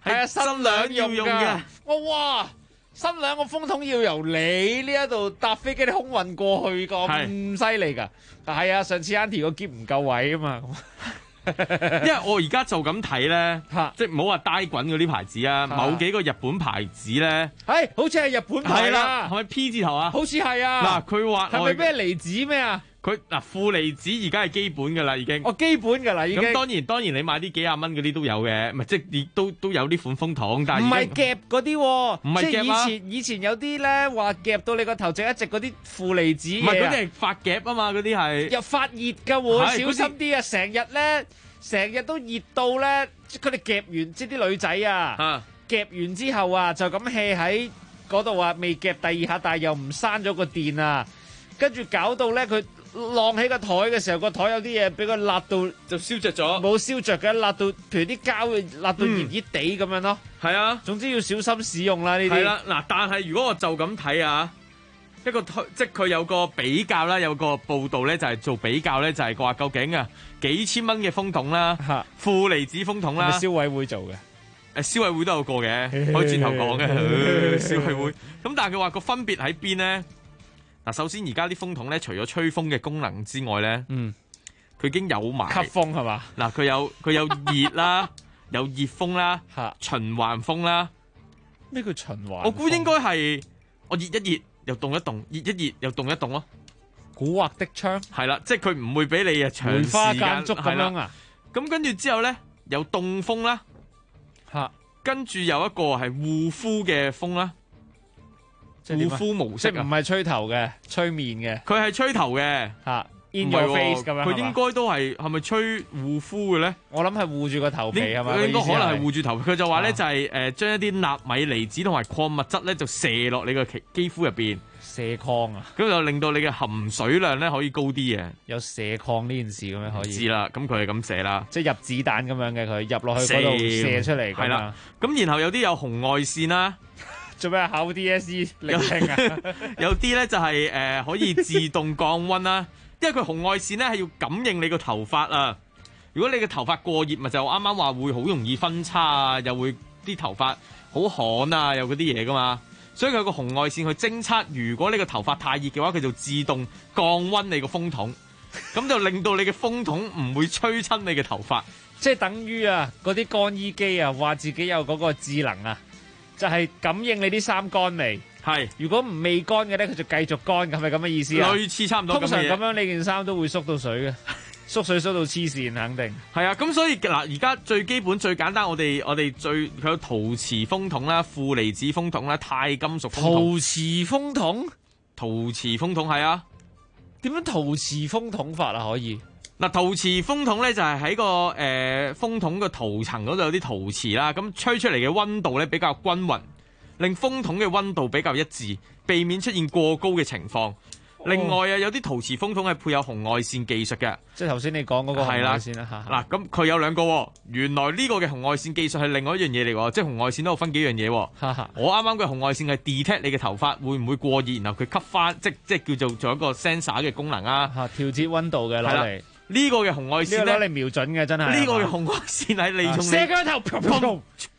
係啊，新娘用要用嘅。 我哇！新娘個風筒要由你呢一度搭飛機啲空運過去咁犀利㗎。係啊，上次 Auntie 個篋唔夠位啊嘛。 因為我而家就咁睇咧，即係唔好話呆滾嗰啲牌子啊，某幾個日本牌子咧， 係好似係日本牌啦， 係咪 P 字頭啊？ 好似係啊。 嗱，佢話係咪咩離子咩啊？ 佢嗱負離子而家係基本㗎啦，已經。 基本㗎啦，已經。 咁當然你買啲幾廿蚊嗰啲都有嘅，唔係即係亦都有啲款風筒，但係唔係夾嗰啲喎， 唔係夾啊！ 以前有啲咧話夾到你個頭直一直嗰啲負離子嘢， 唔係嗰啲係發夾啊嘛，嗰啲係又發熱㗎喎，小心啲啊！成日都熱到咧，佢哋夾完即係啲女仔啊，夾完之後啊就咁 hea 喺嗰度啊，未夾第二下，但係又唔閂咗個電啊，跟住搞到咧佢晾起個台嘅時候，個台有啲嘢俾佢辣到就燒着咗， 冇燒着嘅，辣到譬如啲膠辣到熱熱地咁樣咯。 係啊， 總之要小心使用啦呢啲。 係啦，嗱，但係如果我就咁睇啊，即係佢有個比較啦，有個報道咧就係做比較咧，就係話究竟啊幾千蚊嘅風筒啦，負離子風筒啦， 係消委會做嘅。 消委會都有過嘅，可以轉頭講嘅消委會。咁但係佢話個分別喺邊咧？嗱，首先而家啲風筒咧，除咗吹風嘅功能之外咧，佢已經有埋吸風係嘛？ 嗱，佢有熱啦，有熱風啦，循環風啦。 咩叫循環？ 我估應該係我熱一熱又凍一凍，熱一熱又凍一凍咯。 古惑的窗係啦，即係佢唔會俾你長時間梅花間竹咁樣啊。 咁跟住之後咧，有凍風啦，跟住有一個係護膚嘅風啦。護膚模式即係唔係吹頭嘅，吹面嘅。 佢係吹頭嘅 ，in your face 咁樣。 佢應該都係咪吹護膚嘅咧？ 我諗係護住個頭皮係嘛？ 應該可能係護住頭皮。佢就話咧就係將一啲納米離子同埋礦物質咧就射落你個肌膚入邊。 射礦啊！ 咁就令到你嘅含水量咧可以高啲嘅。 有射礦呢件事咁樣可以？ 知啦，咁佢係咁射啦， 即係入子彈咁樣嘅，佢入落去嗰度射出嚟。係啦， 咁然後有啲有紅外線啦。 做咩考 DSE 聆聽啊？ 有啲咧就係可以自動降溫啦，因為佢紅外線咧係要感應你個頭髮啊。如果你嘅頭髮過熱，咪就啱啱話會好容易分叉啊，又會啲頭髮好旱啊，有嗰啲嘢噶嘛。所以佢有個紅外線去偵測，如果你個頭髮太熱嘅話，佢就自動降溫你個風筒，咁就令到你嘅風筒唔會吹親你嘅頭髮。 即係等於啊嗰啲乾衣機啊，話自己有嗰個智能啊。就係感應你啲衫乾未？ 係， 如果唔未乾嘅咧，佢就繼續乾，係咪咁嘅意思啊？ 類似差唔多咁嘅嘢。 通常咁樣你件衫都會縮到水嘅，縮水縮到黐線，肯定。 係啊，咁所以嗱，而家最基本最簡單，我哋佢有陶瓷風筒啦、負離子風筒啦、鈦金屬風筒。 陶瓷風筒？ 陶瓷風筒係啊。 點樣陶瓷風筒法啊？可以？ 嗱，陶瓷風筒咧就係喺個風筒個塗層嗰度有啲陶瓷啦，咁吹出嚟嘅溫度咧比較均勻，令風筒嘅溫度比較一致，避免出現過高嘅情況。另外啊，有啲陶瓷風筒係配有紅外線技術嘅， 即係頭先你講嗰個紅外線啦。 嗱，咁佢有兩個，原來呢個嘅紅外線技術係另外一樣嘢嚟喎，即係紅外線都有分幾樣嘢。我啱啱嘅紅外線係 detect 你嘅頭髮會唔會過熱，然後佢吸翻，即係叫做做一個 sensor 嘅功能啊。 調節溫度嘅攞嚟。 呢個嘅紅外線咧， 攞嚟瞄準嘅真係。 呢個嘅紅外線係利用射佢頭，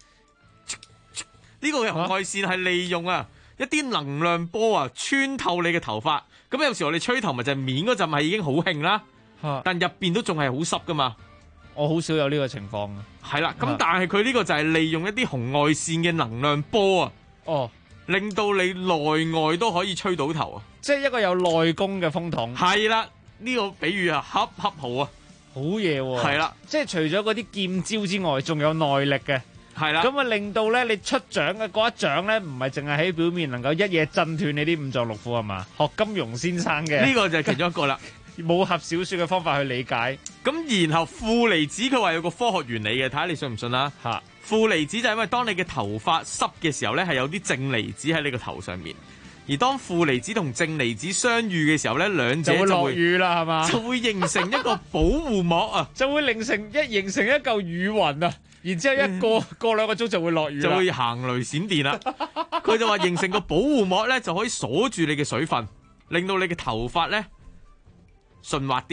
呢個嘅紅外線係利用一啲能量波穿透你嘅頭髮。咁有時我哋吹頭咪就係面嗰陣係已經好興啦，但入邊都仲係好濕噶嘛。 我好少有呢個情況啊。 係啦，咁但係佢呢個就係利用一啲紅外線嘅能量波令到你內外都可以吹到頭啊。 即係一個有內功嘅風筒。 係啦。呢個比喻恰好啊， 好嘢喎！ 係啦， 即係除咗嗰啲劍招之外，仲有內力嘅， 係啦。咁令到咧你出掌嘅嗰一掌咧，唔係淨係喺表面能夠一嘢震斷你啲五臟六腑係嘛？學金庸先生嘅呢個就係其中一個啦， 武俠小說嘅方法去理解。 咁然後負離子佢話有個科學原理嘅，睇下你信唔信啦。負離子就係因為當你嘅頭髮濕嘅時候咧，係有啲正離子喺你個頭上面。而當負離子同正離子相遇嘅時候咧，兩者就會落雨啦，係嘛？ 就會形成一個保護膜啊， 就會形成一嚿雨雲啊，然之後過兩個鐘就會落雨， 就會行雷閃電啦。佢就話形成個保護膜咧，就可以鎖住你嘅水分，令到你嘅頭髮咧順滑啲，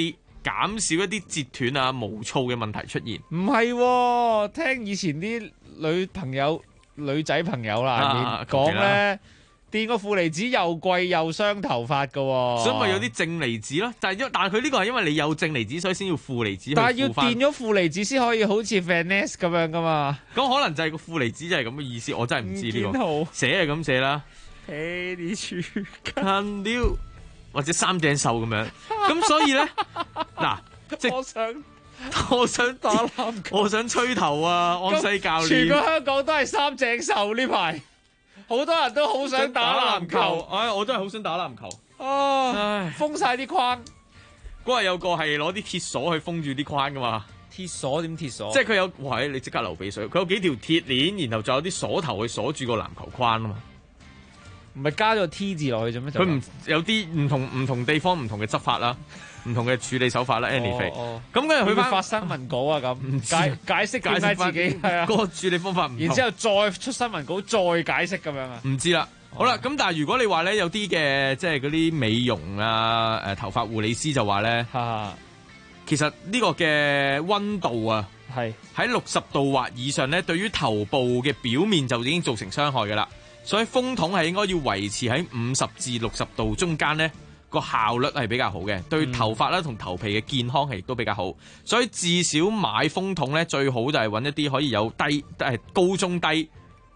減少一啲截斷啊、毛躁嘅問題出現。 唔係喎，聽以前啲女仔朋友啦講咧，電個負離子又貴又傷頭髮㗎喎， 所以咪有啲正離子咯。但係佢呢個係因為你有正離子，所以先要負離子去負返。 但係要電咗負離子先可以好似 Vanessa 咁樣㗎嘛。 咁可能就係個負離子就係咁嘅意思，我真係唔知呢個。寫係咁寫啦。 睇你處近了或者三井壽咁樣。咁所以咧，嗱，即我想打籃球，我想吹頭啊！安西教練， 全個香港都係三井壽呢排，好多人都好想打籃球。 唉，我真係好想打籃球。 封晒啲框。 嗰日有個係攞啲鐵鎖去封住啲框噶嘛？ 鐵鎖點鐵鎖？ 即係佢有，喂，你即刻流鼻水。佢有幾條鐵鏈，然後仲有啲鎖頭去鎖住個籃球框啊嘛。 唔係加咗個 T 字落去啫咩？ 佢唔有啲唔同地方唔同嘅執法啦，唔同嘅處理手法啦。Anyway，咁跟住佢發新聞稿啊咁，解釋點解自己係啊個處理方法唔同， 然之後再出新聞稿再解釋咁樣啊？ 唔知啦。好啦，咁但係如果你話咧有啲嘅即係嗰啲美容啊頭髮護理師就話咧，其實呢個嘅溫度啊係喺60度或以上咧，對於頭部嘅表面就已經造成傷害㗎啦。所以風筒係應該要維持喺50至60度中間咧，個效率係比較好嘅，對頭髮啦同頭皮嘅健康係都比較好。所以至少買風筒咧，最好就係揾一啲可以有高中低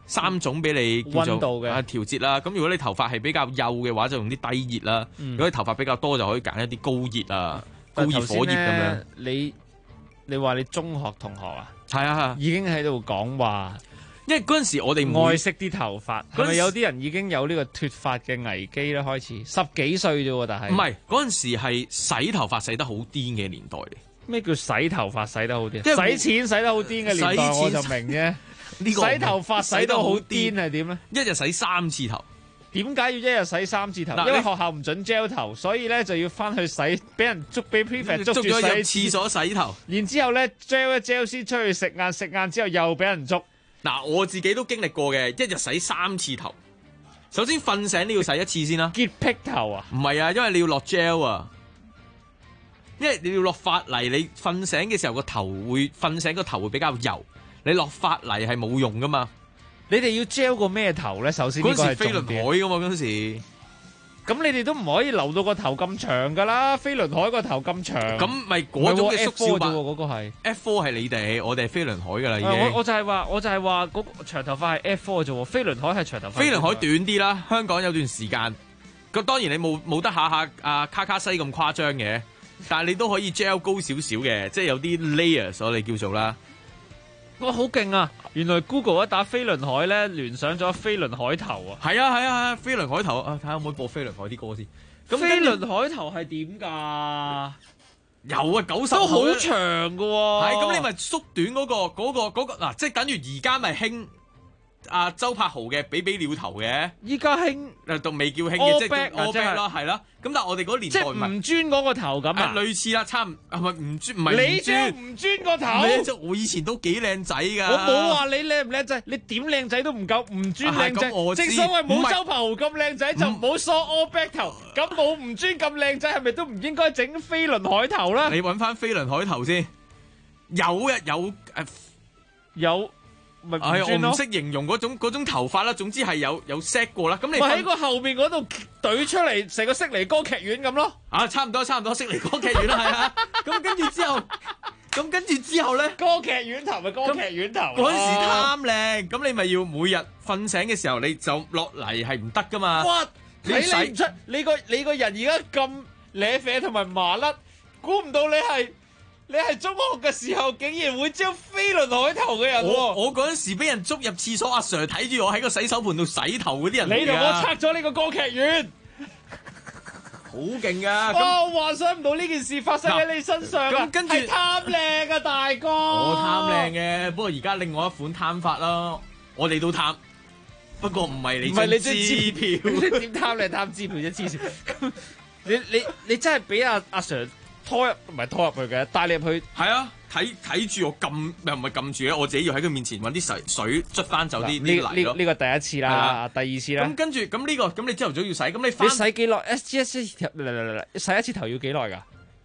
3種俾你叫做溫度嘅調節啦。咁如果你頭髮係比較幼嘅話，就用啲低熱啦；如果你頭髮比較多，就可以揀一啲高熱啊、高熱火熱咁樣。 你話你中學同學啊？ 係啊， 已經喺度講話。 因為嗰陣時我哋愛惜啲頭髮，係咪有啲人已經有呢個脫髮嘅危機咧？開始10幾歲啫喎，但係唔係嗰陣時係洗頭髮洗得好癲嘅年代嚟。 咩叫洗頭髮洗得好癲？使錢洗得好癲嘅年代我就明啫。洗頭髮洗得好癲係點咧？ 一日洗3次頭。 點解要一日洗3次頭？因為學校唔準 gel 頭，所以咧就要翻去洗，俾人捉俾 prefect 捉住洗。 捉咗入廁所洗頭， 然之後咧 gel 一 gel 先出去食晏，食晏之後又俾人捉。 嗱，我自己都經歷過嘅，一日洗3次頭。首先瞓醒你要洗1次先啦。 潔癖頭啊？ 唔係啊，因為你要落 gel 啊，因為你要落髮泥，你瞓醒嘅時候瞓醒個頭會比較油，你落髮泥係冇用噶嘛。 你哋要 gel 個咩頭咧？首先嗰陣時飛輪海噶嘛，嗰陣時。 咁你哋都唔可以留到個頭咁長噶啦，飛輪海個頭咁長。 咁咪嗰種嘅縮小版嗰個係 F4 係你哋，我哋係飛輪海噶啦已經。 我就係話嗰個長頭髮係 F4 啫喎，飛輪海係長頭髮。 飛輪海短啲啦，香港有段時間。咁當然你冇得下卡卡西咁誇張嘅，但係你都可以 gel 高少少嘅，即係有啲 layers 我哋叫做啦。 哇，好勁啊！原來 Google 一打飛輪海咧，聯想咗飛輪海頭啊！ 係啊，飛輪海頭啊！睇下可唔可以播飛輪海啲歌先。 咁飛輪海頭係點㗎？ 有啊，90 都好長㗎喎。 係咁，你咪縮短嗰個嗱，即係等於而家咪興周柏豪嘅比鳥頭嘅。 依家興都未叫興嘅，即係 all back 啦，係啦。咁但係我哋嗰年代即係唔專嗰個頭咁啊， 類似啦，差唔係咪唔專？唔係你專唔專個頭？ 我以前都幾靚仔㗎。 我冇話你靚唔靚仔，你點靚仔都唔夠，唔專靚仔。正所謂冇周柏豪咁靚仔，就唔好梳 all back 頭。咁冇唔專咁靚仔，係咪都唔應該整飛輪海頭啦？ 你揾翻飛輪海頭先，有。我唔識形容嗰種頭髮啦，總之係有 set 過啦。咁你喺個後面嗰度懟出嚟，成個悉尼歌劇院咁咯。 差唔多悉尼歌劇院啦，係啊。咁跟住之後咧， 歌劇院頭咪歌劇院頭。 嗰陣時貪靚，咁你咪要每日瞓醒嘅時候你就落嚟係唔得噶嘛。 哇！睇你唔出，你個人而家咁瀨啡同埋麻甩，估唔到你係中學嘅時候，竟然會將飛輪海頭嘅人喎！ 我嗰陣時俾人捉入廁所，阿 Sir 睇住我喺個洗手盆度洗頭嗰啲人嚟㗎。 你同我拆咗呢個歌劇院， 好勁㗎！ 我幻想唔到呢件事發生喺你身上啊！ 咁跟住係貪靚啊，大哥！ 我貪靚嘅，不過而家另外一款貪法啦，我哋都貪，不過唔係你支票， 點貪靚貪支票啫？黐線！你真係俾阿 Sir。拖入去嘅，帶你入去。 係啊，睇住我撳，又唔係撳住嘅，我自己要喺佢面前揾啲水捽翻走啲泥咯。 呢個第一次啦，第二次啦。 咁跟住咁呢個，咁你朝頭早要洗，咁你洗幾耐？洗一次頭要幾耐㗎？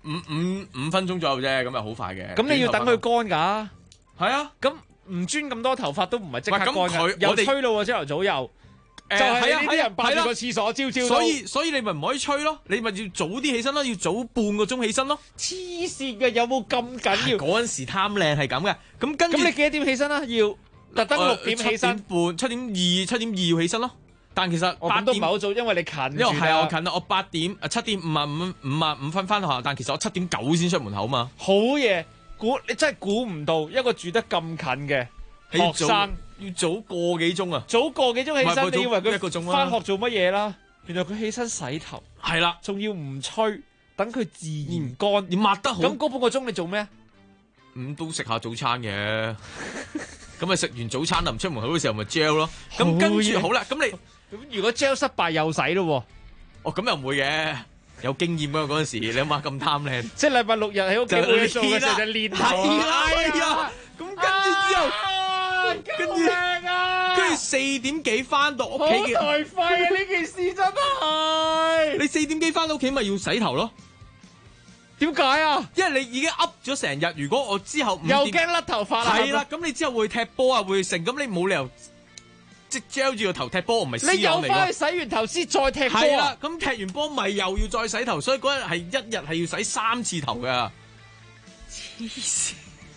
五分鐘左右啫，咁又好快嘅。 咁你要等佢乾㗎。 係啊， 咁唔專咁多頭髮都唔係即刻乾咁㗎，又吹咯喎，朝頭早又。就係呢啲人霸住個廁所，朝朝都。 所以你咪唔可以吹咯，你咪要早啲起身咯，要早半個鐘起身咯。 黐線嘅，有冇咁緊要？ 嗰陣時貪靚係咁嘅，咁跟住咁你幾多點起身啊？要特登6點起身， 七點二要起身咯。但其實 8點都唔係好早，因為你近。 因為係我近啊，我7點55分翻學校，但其實我7點9先出門口嘛。 好嘢，你真係估唔到一個住得咁近嘅學生。 要早個幾鐘啊！ 早個幾鐘起身，你以為佢翻學做乜嘢啦？原來佢起身洗頭， 係啦， 仲要唔吹，等佢自然乾， 要抹得好。 咁嗰半個鐘你做咩？ 都食下早餐嘅，咁咪食完早餐臨出門口嘅時候咪 gel 咯。咁跟住好啦，咁如果 gel 失敗又洗咯喎。 咁又唔會嘅，有經驗啊嗰陣時，你諗下咁貪靚。 即係禮拜6日喺屋企冇嘢做嘅時候就練頭。 係啊，咁跟住之後。跟住4點幾翻到屋企嘅， 好頹廢啊！呢件事真係你4點幾翻到屋企咪要洗頭咯？ 點解啊？ 因為你已經噏咗成日，如果我之後又驚甩頭髮啦， 係啦，咁你之後會踢波啊，會成，咁你冇理由即係 gel 住個頭踢波，唔係私你又翻去洗完頭先再踢波係啦，咁踢完波咪又要再洗頭，所以嗰日係一日係要洗3次頭噶。黐線！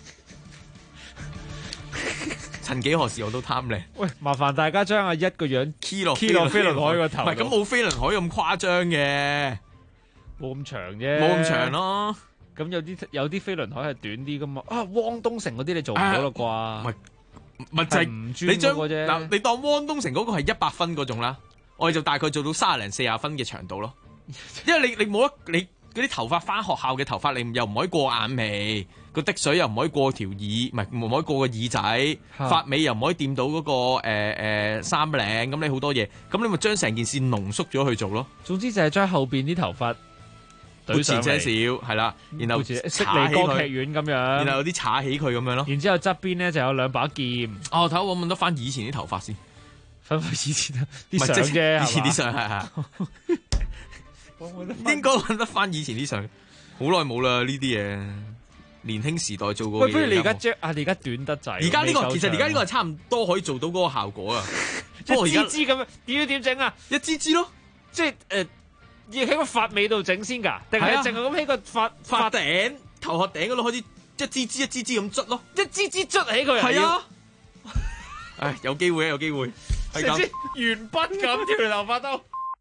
曾幾何時我都貪靚。 喂，麻煩大家將阿一個樣 key 落飛輪海個頭。 唔係咁冇飛輪海咁誇張嘅， 冇咁長啫。 冇咁長咯。 咁有啲飛輪海係短啲噶嘛？汪東城嗰啲你做唔到啦啩？ 咪就係唔專嗰個啫。嗱，你當汪東城嗰個係100分嗰種啦，我哋就大概做到30零40分嘅長度咯。因為你冇得你嗰啲頭髮翻學校嘅頭髮，你又唔可以過眼眉。個滴水又唔可以過條耳，唔可以過個耳仔，髮尾又唔可以掂到嗰個衫領，咁你好多嘢，咁你咪將成件事濃縮咗去做咯。 總之就係將後邊啲頭髮對前些少，係啦，然後悉尼歌劇院咁樣， 然後有啲搽起佢咁樣咯。 然之後側邊咧就有2把劍。 睇下我揾得翻以前啲頭髮先， 翻翻以前啲相啫， 以前啲相係應該揾得翻以前啲相，好耐冇啦呢啲嘢。年輕時代做過嘅嘢。 喂，不如你而家你而家短得滯。 而家呢個其實而家呢個係差唔多可以做到嗰個效果啊。不過而家一支支咁樣，點整啊？ 一支支咯， 即係要喺個髮尾度整先㗎，定係淨係咁喺個髮頂頭殼頂嗰度開始一支支咁捽咯， 一支支捽起佢。 係啊。唉，有機會啊，有機會。係咁。 鉛筆咁條頭髮都。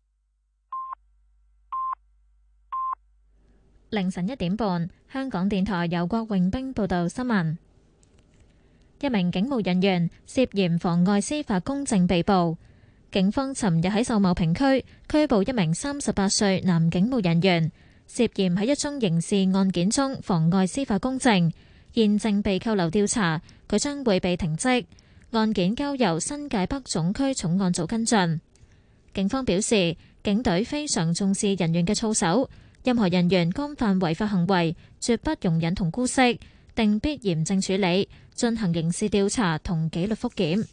凌晨1點半，香港電台由郭榮兵報道新聞。一名警務人員涉嫌妨礙司法公正被捕，警方尋日喺秀茂坪區拘捕一名38歲男警務人員，涉嫌喺一宗刑事案件中妨礙司法公正，現正被扣留調查，佢將會被停職。案件交由新界北總區重案組跟進。警方表示，警隊非常重視人員嘅操守。任何人員干犯違法行為，絕不容忍同姑息，定必嚴正處理，進行刑事調查同紀律復檢。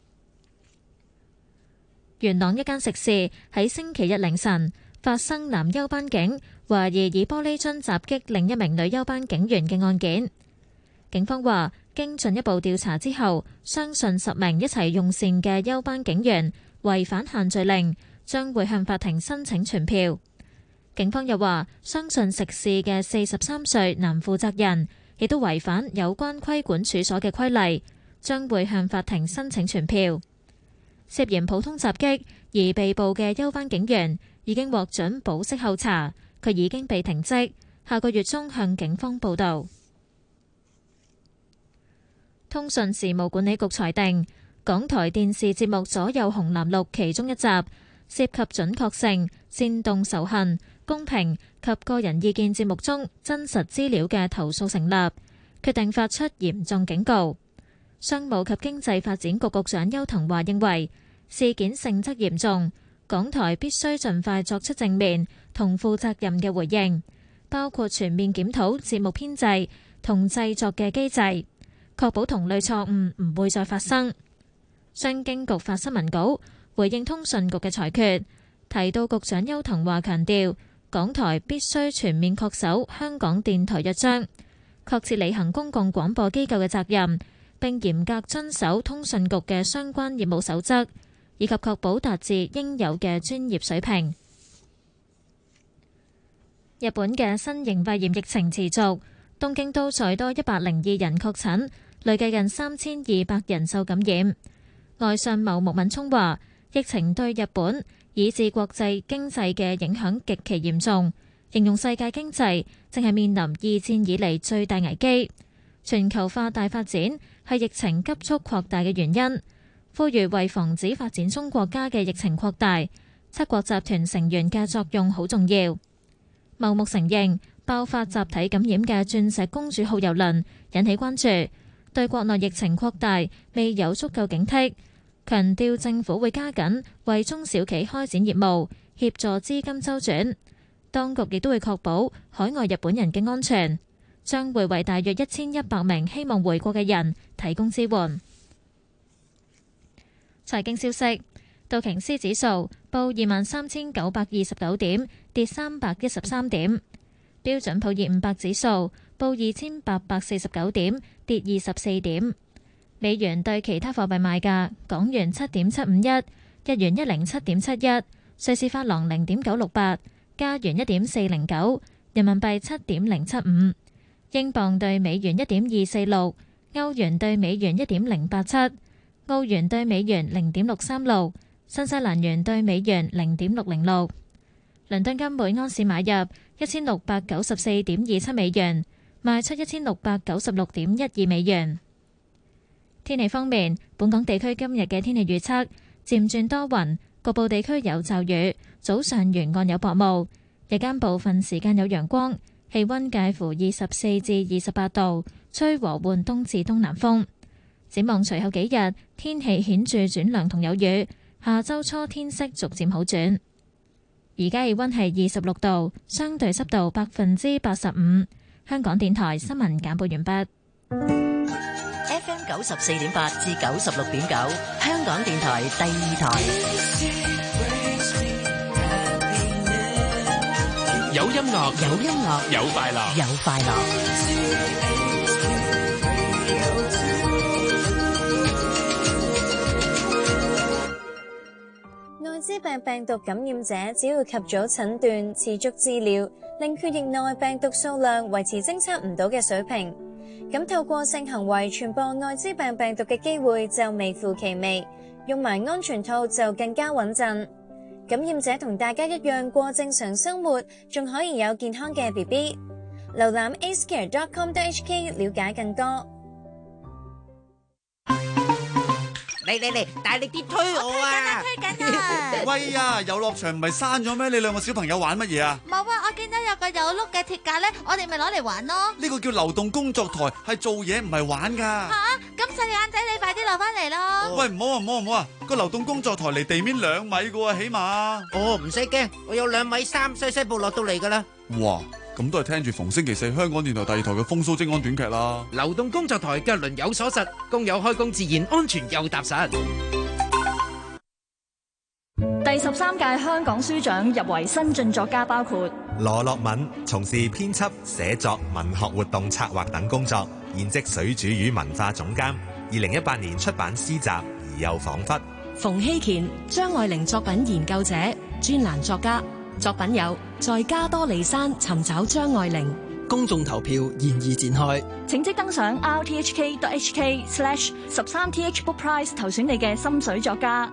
元朗一間食肆喺星期日凌晨發生男休班警懷疑以玻璃樽襲擊另一名女休班警員嘅案件。警方話，經進一步調查之後，相信10名一齊用膳嘅休班警員違反限聚令，將會向法庭申請傳票。警方又話，相信食肆嘅43歲男負責人亦都違反有關規管處所嘅規例，將會向法庭申請傳票。涉嫌普通襲擊而被捕嘅休班警員已經獲准保釋候查，佢已經被停職，下個月中向警方報到。通訊事務管理局裁定，港台電視節目《左右紅藍綠》其中一集涉及準確性、煽動仇恨、公平及個人意見節目中真實資料嘅投訴成立，決定發出嚴重警告。商務及經濟發展局局長邱騰華認為事件性質嚴重，港台必須盡快作出正面同負責任嘅回應，包括全面檢討節目編製同製作嘅機制，確保同類錯誤唔會再發生。商經局發新聞稿回應通訊局嘅裁決，提到局長邱騰華強調， 港台必須全面恪守香港電台約章，確切履行公共廣播機構嘅責任，並嚴格遵守通訊局嘅相關業務守則，以及確保達至應有嘅專業水平。日本嘅新型肺炎疫情持續，東京都再多102人確診，累計近3200人受感染。外相茂木敏充話，疫情對日本以至國際經濟嘅影響極其嚴重，形容世界經濟正係面臨二戰以嚟最大危機。全球化大發展係疫情急速擴大嘅原因，呼籲為防止發展中國家嘅疫情擴大，七國集團成員嘅作用好重要。茂木承認爆發集體感染嘅鑽石公主號郵輪引起關注，對國內疫情擴大未有足夠警惕，強調政府會加緊為中小企開展業務，協助資金周轉。當局亦都會確保海外日本人嘅安全，將會為大約1100名希望回國嘅人提供支援。財經消息，道瓊斯指數報23,929點，跌313點。標準普爾500指數報2849點，跌24點。美元對其他貨幣賣價：港元7.751，日元107.71，瑞士法郎0.968，加元1.409，人民幣7.075，英鎊對美元1.246，歐元對美元1.087，澳元對美元0.636，新西蘭元對美元0.606。倫敦金每安士買入1694.27美元，賣出1696.12美元。天氣方面，本港地區今日嘅天氣預測漸轉多雲，局部地區有驟雨，早上沿岸有薄霧，日間部分時間有陽光，氣溫介乎24至28度，吹和緩東至東南風。展望隨後幾日，天氣顯著轉涼同有雨，下周初天色逐漸好轉。而家氣溫係26度，相對濕度85%。香港電台新聞簡報完畢。 FM 94.8至96.9，香港電台第二台。 有音樂， 有音樂， 有快樂， 有快樂。 艾滋病病毒感染者只要及早診斷、持續治療，令血液內病毒數量維持偵測唔到嘅水平，咁透過性行為傳播艾滋病病毒嘅機會就微乎其微，用埋安全套就更加穩陣。感染者同大家一樣過正常生活，仲可以有健康嘅 BB。瀏覽 acecare.com.hk 了解更多。 嚟，大力啲推我啊！ 推緊啊！ 喂呀，遊樂場唔係閂咗咩？你兩個小朋友玩乜嘢啊？ 冇啊！我見到有個有碌嘅鐵架咧，我哋咪攞嚟玩咯。 呢個叫流動工作台，係做嘢唔係玩噶。 吓，咁細眼仔你快啲落翻嚟咯。 喂，唔好啊！個流動工作台離地面2米噶喎，起碼。 哦，唔使驚，我有2.3米，細細步落到嚟噶啦。 哇！咁都係聽住逢星期四香港電台第2台嘅風騷精安短劇啦。 流動工作台腳輪有所實，工友開工自然安全又踏實。 第13屆香港書獎入圍新晉作家包括羅樂敏，從事編輯、寫作、文學活動策劃等工作，現職水煮魚文化總監。2018年出版詩集《而又彷彿》。 馮希乾，張愛玲作品研究者、專欄作家，作品有在加多利山尋找張愛玲。 公眾投票現已展開， 請即登上 rthk.hk/13th Book Prize 投選你嘅心水作家。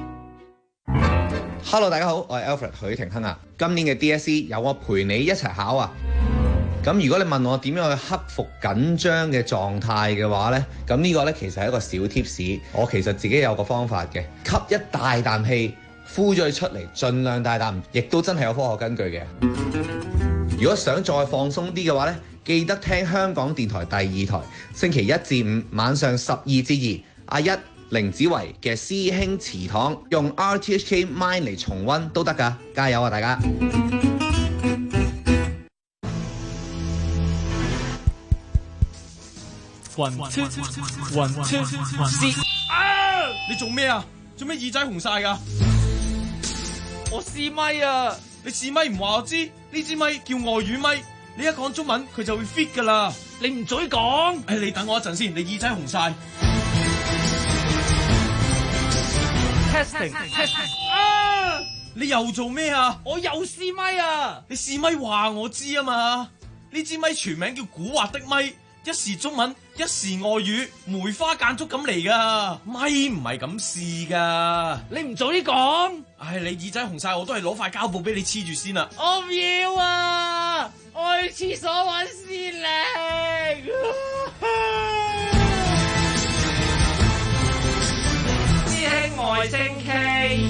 Hello， 大家好，我係 Alfred 許廷鏗啊。今年嘅 DSE 有我陪你一齊考啊。咁如果你問我點樣去克服緊張嘅狀態嘅話呢，咁呢個呢其實係一個小 tips。我其實自己有個方法嘅，吸一大啖氣，呼咗佢出嚟，盡量大啖，亦都真係有科學根據嘅。如果想再放鬆啲嘅話呢，記得聽香港電台第2台，星期1至5晚上12至2，阿一凌子維嘅師兄祠堂，用 RTHK Mine 嚟重溫都得㗎，加油啊大家！ 你做咩啊？做咩耳仔紅晒㗎？ 我試咪啊！ 你試咪唔話我知？呢支咪叫外語咪，你一講中文佢就會 fit 噶啦。 你唔嘴講？ 你等我一陣先，你耳仔紅晒。 Testing 啊！你又做咩啊？ 我又試咪啊！ 你試咪話我知啊嘛？呢支咪全名叫古惑的咪，一時中文，一時外語，梅花間竹咁嚟噶。咪唔係咁試噶。 你唔早啲講？ 你耳仔紅晒，我都係攞塊膠布俾你黐住先啦。 我唔要啊！我去廁所揾司令。師兄外星 K。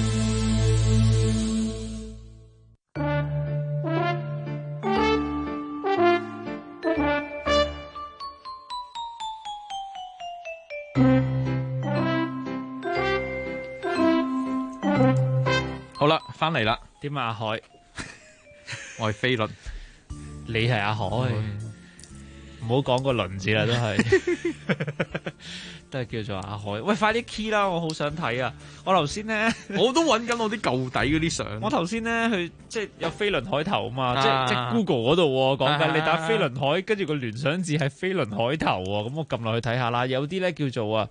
好啦，翻嚟啦。 點啊，阿海？ 我係飛輪， 你係阿海。唔好講個輪字啦，都係都係叫做阿海。喂，快啲 key 啦，我好想睇啊！我頭先咧， 我都揾緊我啲舊底嗰啲相。 我頭先咧去即係有飛輪海頭啊嘛，即係 Google 嗰度講緊，你打飛輪海，跟住個聯想字係飛輪海頭喎。咁我撳落去睇下啦，有啲咧叫做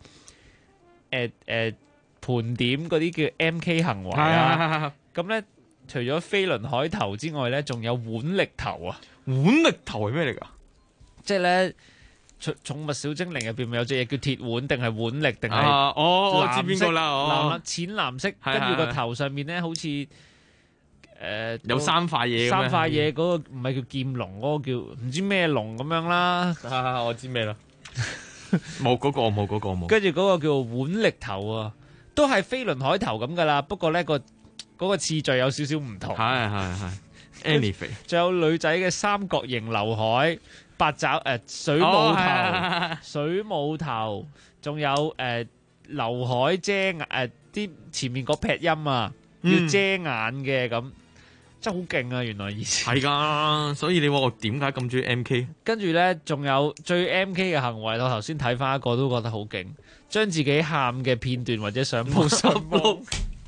盤點嗰啲叫 MK 行為啊。咁咧除咗飛輪海頭之外咧，仲有腕力頭啊！ 腕力頭係咩嚟㗎？ 即係咧，寵物小精靈入邊咪有隻嘢叫鐵腕，定係腕力，定係我知邊個啦？ 淺藍色，跟住個頭上面咧好似有三塊嘢。 三塊嘢嗰個唔係叫劍龍，嗰個叫唔知咩龍咁樣啦。 我知咩啦？冇嗰個，冇嗰個，冇。 跟住嗰個叫腕力頭啊，都係飛輪海頭咁噶啦。不過咧嗰個次序有少少唔同。 係。Anyway， 仲有女仔嘅三角形劉海。八爪水母頭，水母頭，仲有劉海遮眼啲前面嗰撇音啊，要遮眼嘅咁，真係好勁啊！原來以前係㗎，所以你話我點解咁中意 MK？ 跟住咧，仲有最 MK 嘅行為，我頭先睇翻一個都覺得好勁，將自己喊嘅片段或者相簿上網。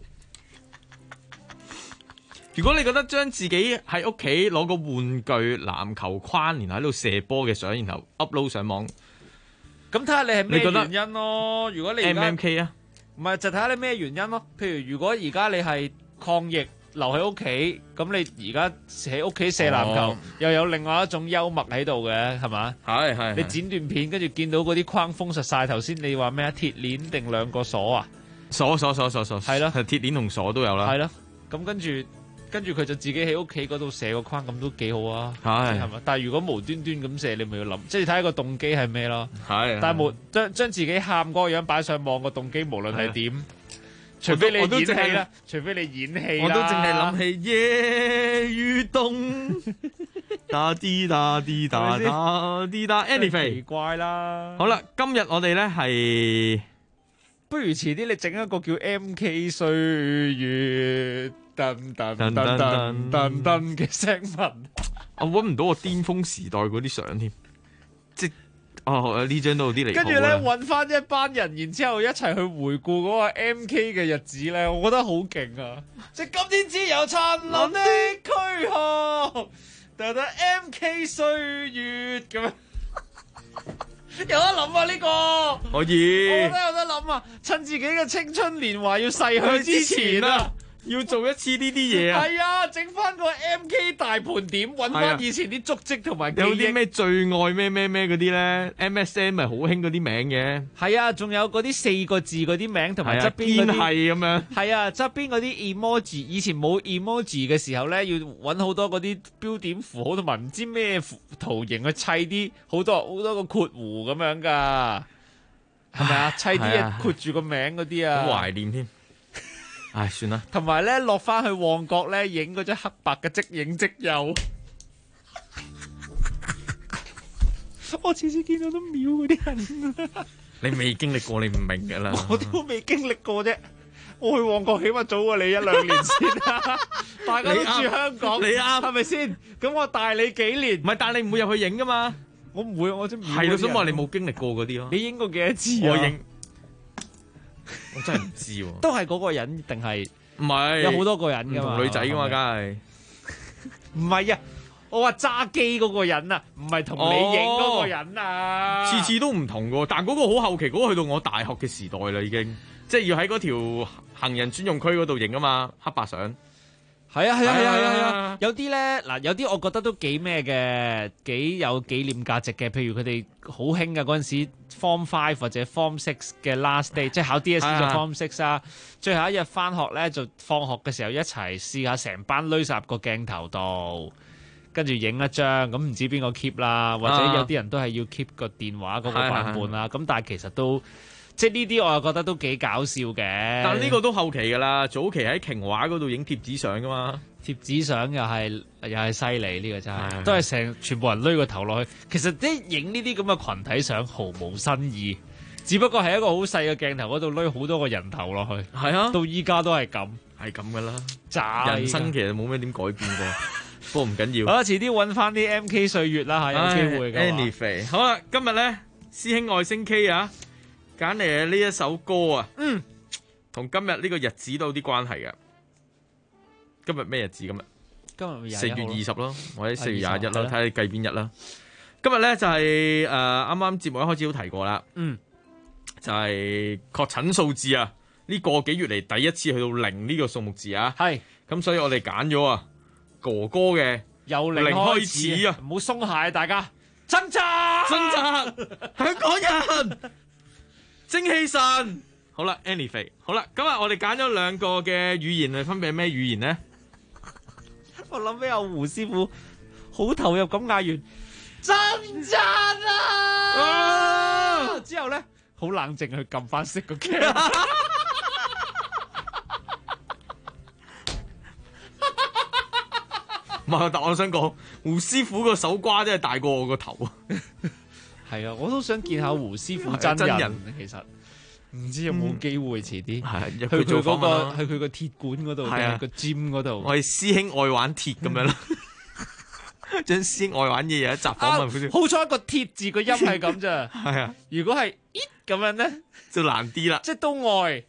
如果你覺得將自己喺屋企攞個玩具籃球框，然後喺度射波嘅相，然後 upload 上網， 咁睇下你係咩原因咯？如果你 MK 啊， 唔係就睇下你咩原因咯。譬如如果而家你係抗疫留喺屋企，咁你而家喺屋企射籃球，又有另外一種幽默喺度嘅，係嘛？ 係。 你剪段片，跟住見到嗰啲框封實晒。頭先你話咩啊？鐵鏈定兩個鎖啊？ 鎖，係咯， 鐵鏈同鎖都有啦。 係咯，咁跟住佢就自己喺屋企嗰度射個框，咁都幾好啊，係嘛？但係如果無端端咁射，你咪要諗，即係睇下個動機係咩咯。係，但係將自己喊嗰個樣擺上網，個動機無論係點，除非你演戲啦，除非你演戲啦， 我都淨係諗起夜雨冬，打啲打啲打打啲打 ，anyway 奇怪啦。 好啦，今日我哋咧係， 不如遲啲你整一個叫 MK 歲月。噔嘅聲紋， 我搵唔到我巔峰時代嗰啲相添，即呢張都有啲離譜。 跟住咧搵翻一班人，然之後一齊去回顧嗰個 MK 嘅日子咧，我覺得好勁啊！即係今天只有殘留的軀殼，但係 MK 歲月咁樣，有得諗啊呢個， 可以， 我覺得有得諗啊！趁自己嘅青春年華要逝去之前啊！ 要做一次呢啲嘢啊！ 係啊，整翻個 MK 大盤點，揾翻以前啲足跡同埋記憶。 有啲咩最愛咩嗰啲咧 ？MSN 咪好興嗰啲名嘅。 係啊，仲有嗰啲4個字嗰啲名，同埋側邊嗰啲係咁樣。係啊，側邊嗰啲 emoji，以前冇 emoji 嘅時候咧，要揾好多嗰啲標點符號同埋唔知咩圖形去砌啲好多個括弧咁樣噶，係咪啊？砌啲嘢括住個名嗰啲啊， 好懷念添。唉，算啦。 同埋咧，落翻去旺角咧，影嗰張黑白嘅即影即有。我次次見到都秒嗰啲人。 你未經歷過，你唔明噶啦。 我都未經歷過啫。我去旺角起碼早過你1-2年先啦。大家都住香港， 你啱係咪先？咁我大你幾年？ 唔係，但係你唔會入去影噶嘛。 我唔會，我真係咯，想話你冇經歷過嗰啲咯。 你影過幾多次啊？ 我影。我真係唔知喎， 都係嗰個人定係唔係有好多個人噶嘛？ 唔同女仔噶嘛，梗係唔係啊，我話揸機嗰個人啊，唔係同你影嗰個人啊。 次次都唔同㗎，但嗰個好後期，嗰個去到我大學嘅時代啦，已經即係要喺嗰條行人專用區嗰度影啊嘛，黑白相。 係啊，有啲咧嗱，有啲我覺得都幾咩嘅，幾有紀念價值嘅。譬如佢哋好興嘅嗰陣時 Form 5或者 Form 6嘅 last day， 即係考 DSE 就 Form 6啊。最後一日翻學咧，就放學嘅時候一齊試下成班攏晒入個鏡頭度，跟住影一張。咁唔知邊個 keep 啦，或者有啲人都係要 keep 個電話嗰個版本啦。咁但係其實都即係呢啲我又覺得都幾搞笑嘅。 但係呢個都後期㗎啦，早期喺瓊華嗰度影貼紙相㗎嘛。 貼紙相又係犀利，呢個真係都係全部人攏個頭落去。其實啲影呢啲咁嘅群體相毫無新意，只不過係一個好細嘅鏡頭嗰度攏好多個人頭落去。係啊，到依家都係咁㗎啦。人生其實冇咩點改變過，不過唔緊要。 好啦，遲啲揾翻啲 MK 歲月啦嚇，有機會嘅。 Anyway， 好啦，今日咧師兄外星 K 啊，揀嚟嘅呢一首歌啊，同今日呢個日子都有啲關係嘅。今日咩日子？今日4月20咯，或者4月21啦，睇下你計邊日啦。今日咧就係啱啱節目一開始都提過啦，就係確診數字啊，呢個幾月嚟第一次去到0呢個數目字啊。係，咁所以我哋揀咗啊哥哥嘅由 0開始啊， 唔好鬆懈，大家掙扎， 香港人精氣神。好啦 ，Anyway， 好啦，今日我哋揀咗2個嘅語言，係分別係咩語言咧？ 我諗起阿胡師傅好投入咁嗌完掙扎啊，之後咧好冷靜去撳翻熄個 cam。 唔係，但我想講胡師傅個手瓜真係大過我個頭啊！ 係啊，我都想見下胡師傅真人。其實唔知有冇機會遲啲去佢嗰個去佢個鐵館嗰度，個 gym 嗰度。 我係師兄愛玩鐵咁樣咯，將師兄愛玩嘢有一集訪問佢。 好彩個鐵字個音係咁咋。 係啊， 如果係咁樣咧， 就難啲啦。 即係都愛。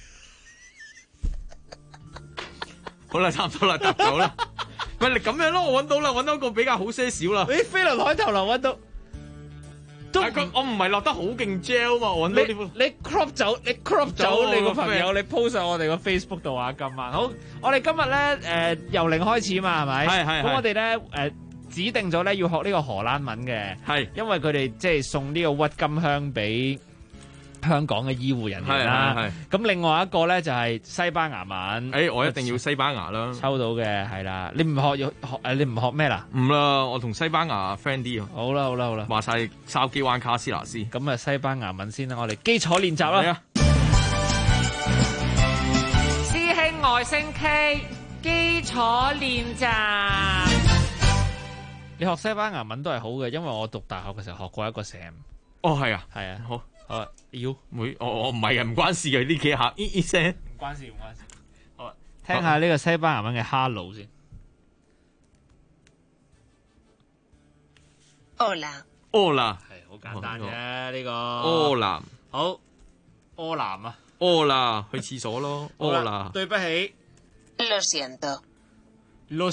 好啦，差唔多啦，答到啦。喂，你咁樣咯，我揾到啦，揾到一個比較好些少啦。 誒，飛輪海頭樓揾到。 我唔係落得好勁 gel 嘛，我揾到呢你 crop 走你個朋友，你 post 上我哋個 Facebook 度啊！今晚好，我哋今日咧由0開始嘛，係咪？係。咁我哋咧指定咗咧要學呢個荷蘭文嘅，係因為佢哋即係送呢個鬱金香俾香港嘅醫護人員啦。係。咁另外一個咧就係西班牙文。 我一定要西班牙啦。 抽到嘅係啦，你唔學要學你唔學咩啦？ 唔啦，我同西班牙 friend 啲啊。 好啦。 話晒筲箕灣卡斯拿斯。 咁啊，西班牙文先啦，我哋基礎練習啦。係啊。師兄外星 K 基礎練習。你學西班牙文都係好嘅，因為我讀大學嘅時候學過一個 Sam。 哦，係啊， 係啊， 好。 要我唔係嘅，唔關事嘅呢幾下咦聲， 唔關事。好啊，聽下呢個西班牙文嘅 Hello 先。 Hola 係好簡單嘅呢個。 Hola 好，Hola 啊。 Hola 去廁所咯。Hola 對不起。Lo siento。Lo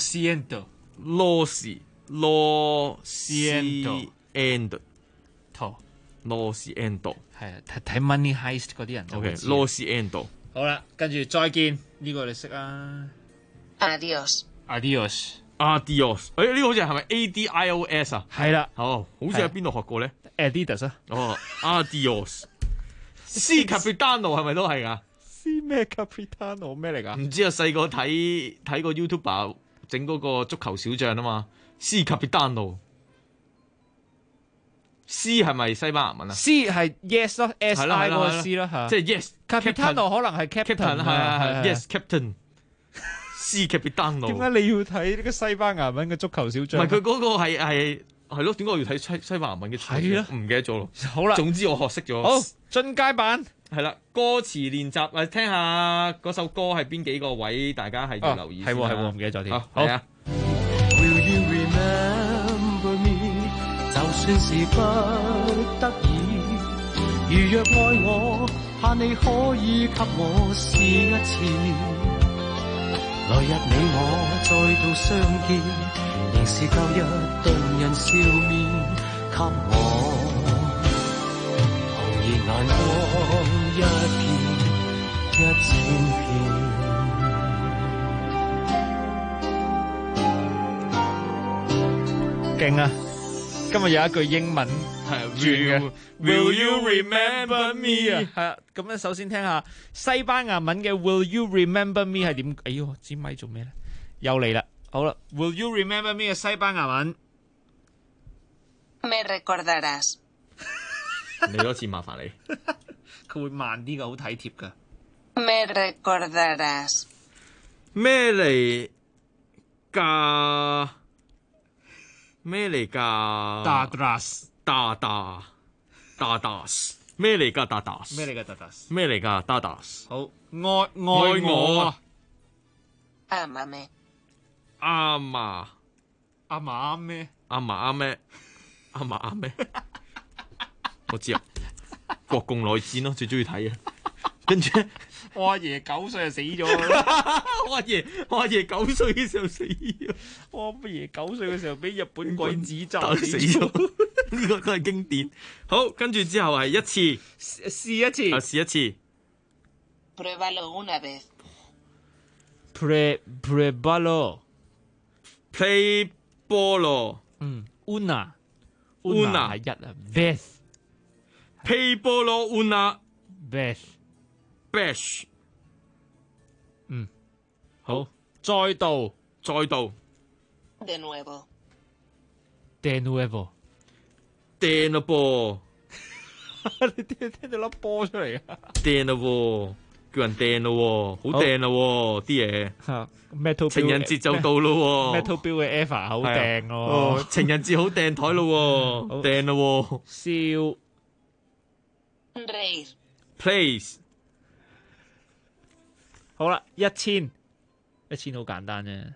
siento。係啊，睇 Money Heist 嗰啲人就會知。 Lo siento。 好啦，跟住再見，呢個你識啊。Adios。呢個好似係咪 ADIOS 啊？ 係啦。 好似喺邊度學過咧 ？Adidas 啊。 Adios。C Capitano 係咪都係噶 ？C 咩 Capitano 咩嚟噶？ 唔知啊，細個睇個 YouTuber 整嗰個足球小將啊嘛。C Capitano。C 係咪西班牙文啊 ？C 係 yes 咯 ，S I 嗰個 C 咯嚇。 即係 yes。Capitano 可能係 Captain 係 yes Captain。C Capitano。 點解你要睇呢個西班牙文嘅足球小將？ 唔係佢嗰個係咯？點解我要睇西班牙文嘅？係咯，唔記得咗咯。 好啦， 總之我學識咗。 好，進階版係啦，歌詞練習，或者聽下嗰首歌係邊幾個位，大家係要留意。 係喎，唔記得咗添。好啊。 就算是不得已，如若愛我，盼你可以給我試一次。 來日你我再度相見，仍是舊日動人笑面，給我紅熱眼光一片一千片。 勁啊！今日有一句英文係轉嘅 ，Will you remember me 啊？係啊，咁咧首先聽下西班牙文嘅 Will you remember me 係點？哎喲，支咪做咩咧？又嚟啦，好啦 ，Will you remember me 嘅西班牙文 Me recordarás。 嚟多次麻煩你， 佢會慢啲噶，好體貼噶。 Me recordarás。 咩嚟㗎？咩嚟㗎？ 達達斯， 達達，達達斯，咩嚟㗎？達達斯， 咩嚟㗎？達達斯， 咩嚟㗎？達達斯。好， 愛我啊！ 阿媽咩？ 阿嫲， 阿嫲咩？ 阿嫲咩？阿嫲咩？我知啊，國共內戰咯，最中意睇啊。跟住我阿爺9歲就死咗， 我阿爺9歲嘅時候死咗， 我阿爺9歲嘅時候俾日本鬼子炸死咗，呢個都係經典。好，跟住之後係一次， 試一次， 試一次。 Pruébalo una vez。 Pruébalo。 Play ball。 Una 係一啊 ，vez。 Play ball una vez。Bash， 好，再度 ，de nuevo， 掟啦噃， 你聽到粒波出嚟啊！ 掟啦喎，叫人掟啦喎，好掟啦喎啲嘢。情人節就到咯喎 ，Metal Bill 嘅 Eva 好掟咯， 情人節好掟台咯喎，掟啦喎， 笑 ，Please。 好啦，1000好簡單啫。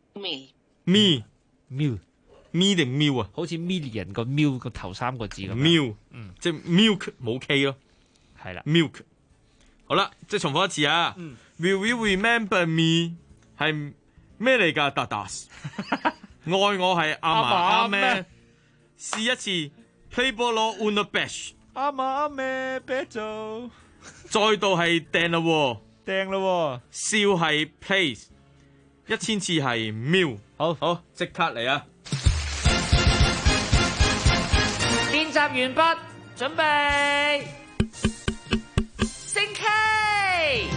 me 定 milk 啊？ 好似 million 個 milk 個頭3個字咁。 milk，即係 milk 冇 K 咯。 係啦 ，milk。好啦，即係重複一次啊。Will you remember me 係咩嚟㗎？達達斯。愛我係阿嫲阿咩？試一次 Play ball on the bench。 阿嫲阿咩 battle。 再度係掟啦喎。 掟咯， 笑係 place， 1000次係 mil。好，即刻嚟啊！ 練習完畢，準備升 K。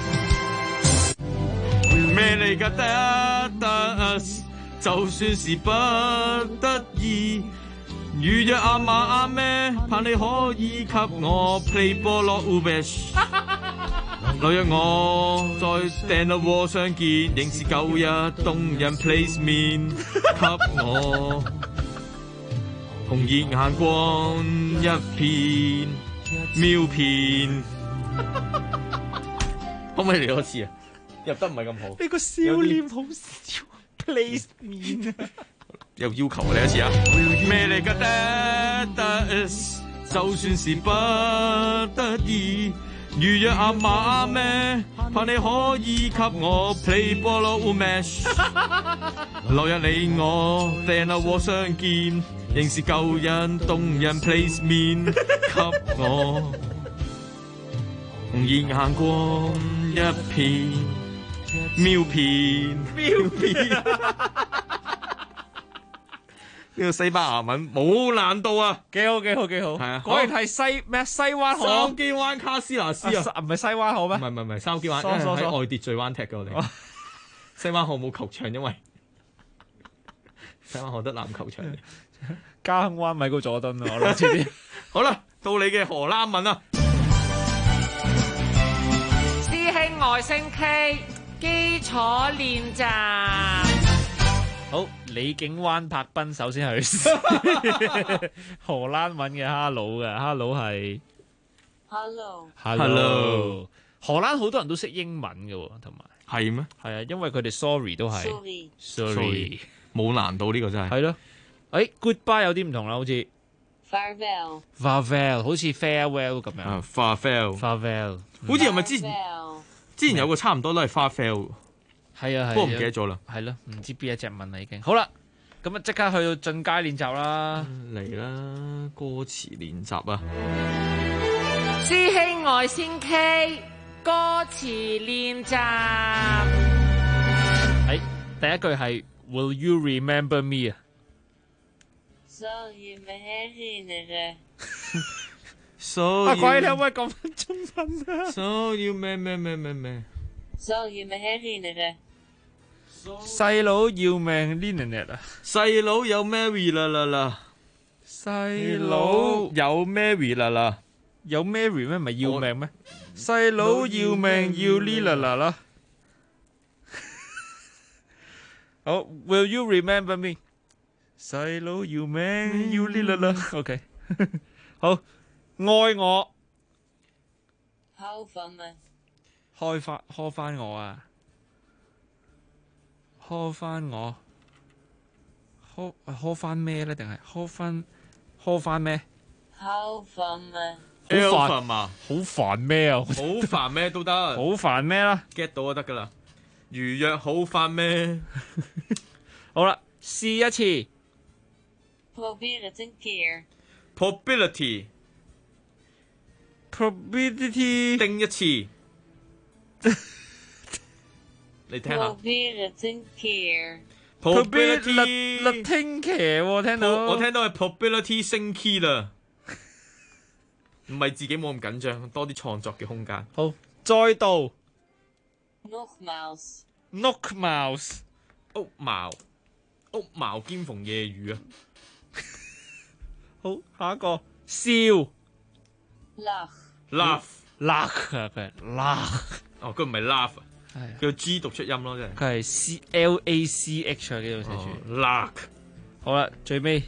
咩嚟㗎？得，就算是不得已，預約阿嫲阿咩，盼你可以給我 play ball on the bench。來約我在掟啦窩相見，仍是舊日動人 place 面，給我紅熱眼光一片妙片。可唔可以嚟多次啊？入得唔係咁好。 呢個笑臉好笑 place 面啊！ 有要求嚟一次啊！咩嚟㗎？得，就算是不得已。預約阿嫲阿咩，盼你可以給我 play ball on match。來日你我掟啦窩相見，仍是舊日動人 place 面，給我紅熱眼光一片妙片。呢個西班牙文冇難度啊， 幾好。係啊，果然係西灣河筲箕灣卡斯拿斯啊， 唔係西灣河咩？ 唔係筲箕灣，因為喺外秩序灣踢嘅我哋。西灣河冇球場，因為西灣河得籃球場。 嘉亨灣米高佐敦啊，我諗住啲。 好啦，到你嘅荷蘭文啊， 師兄外星 K 基礎練習。好，李景灣柏斌首先去荷蘭文嘅 hello 嘅 hello 係 hello， 荷蘭好多人都識英文嘅，同埋係咩？ 係啊，因為佢哋 sorry 都係 sorry， 冇難度呢個真係。 係咯，goodbye 有啲唔同啦，好似 farewell 好似 farewell 咁樣。 farewell 好似係咪之前有個差唔多都係 farewell。 係啊， 不過唔記得咗啦。 係咯，唔知邊一隻問啦已經。好啦，咁啊即刻去到進階練習啦， 嚟啦，歌詞練習啊！ 師兄外先 K 歌詞練習。第一句係 Will you remember me 啊？ So you marry me？ So 鬼你可唔可以講翻中文啊 ？So you 咩 ？So you marry me？ 細佬要命 Linanet 啊！ 細佬有 Mary 啦， 細佬有 Mary 啦， 有 Mary 咩？唔係要命咩？細佬要命要 Lila 啦。好 ，Will you remember me？ 細佬要命要 Lila 啦。OK， 好，愛我。 開翻咩？ 開翻我啊！開翻我，開翻咩咧？定係開翻咩？ 開翻咩？ 好煩嘛？ 好煩咩啊？ 好煩咩都得， 好煩咩啦 ？get 到就得噶啦。如約好煩咩？ 好啦，試一次。 Probability 定一次。你聽下。 Probability 聽騎喎，聽到。 我聽到係 probability 升 key 啦。唔係自己冇咁緊張，多啲創作嘅空間。 好，再度。 Knock mouse， 屋茅兼逢夜雨啊！ 好，下一個笑。 laugh 啊，佢 laugh。 哦，佢唔係 laugh 啊，佢個 G 讀出音咯，真係。 佢係 LACH 啊，呢度寫住。 laugh。 好啦，最尾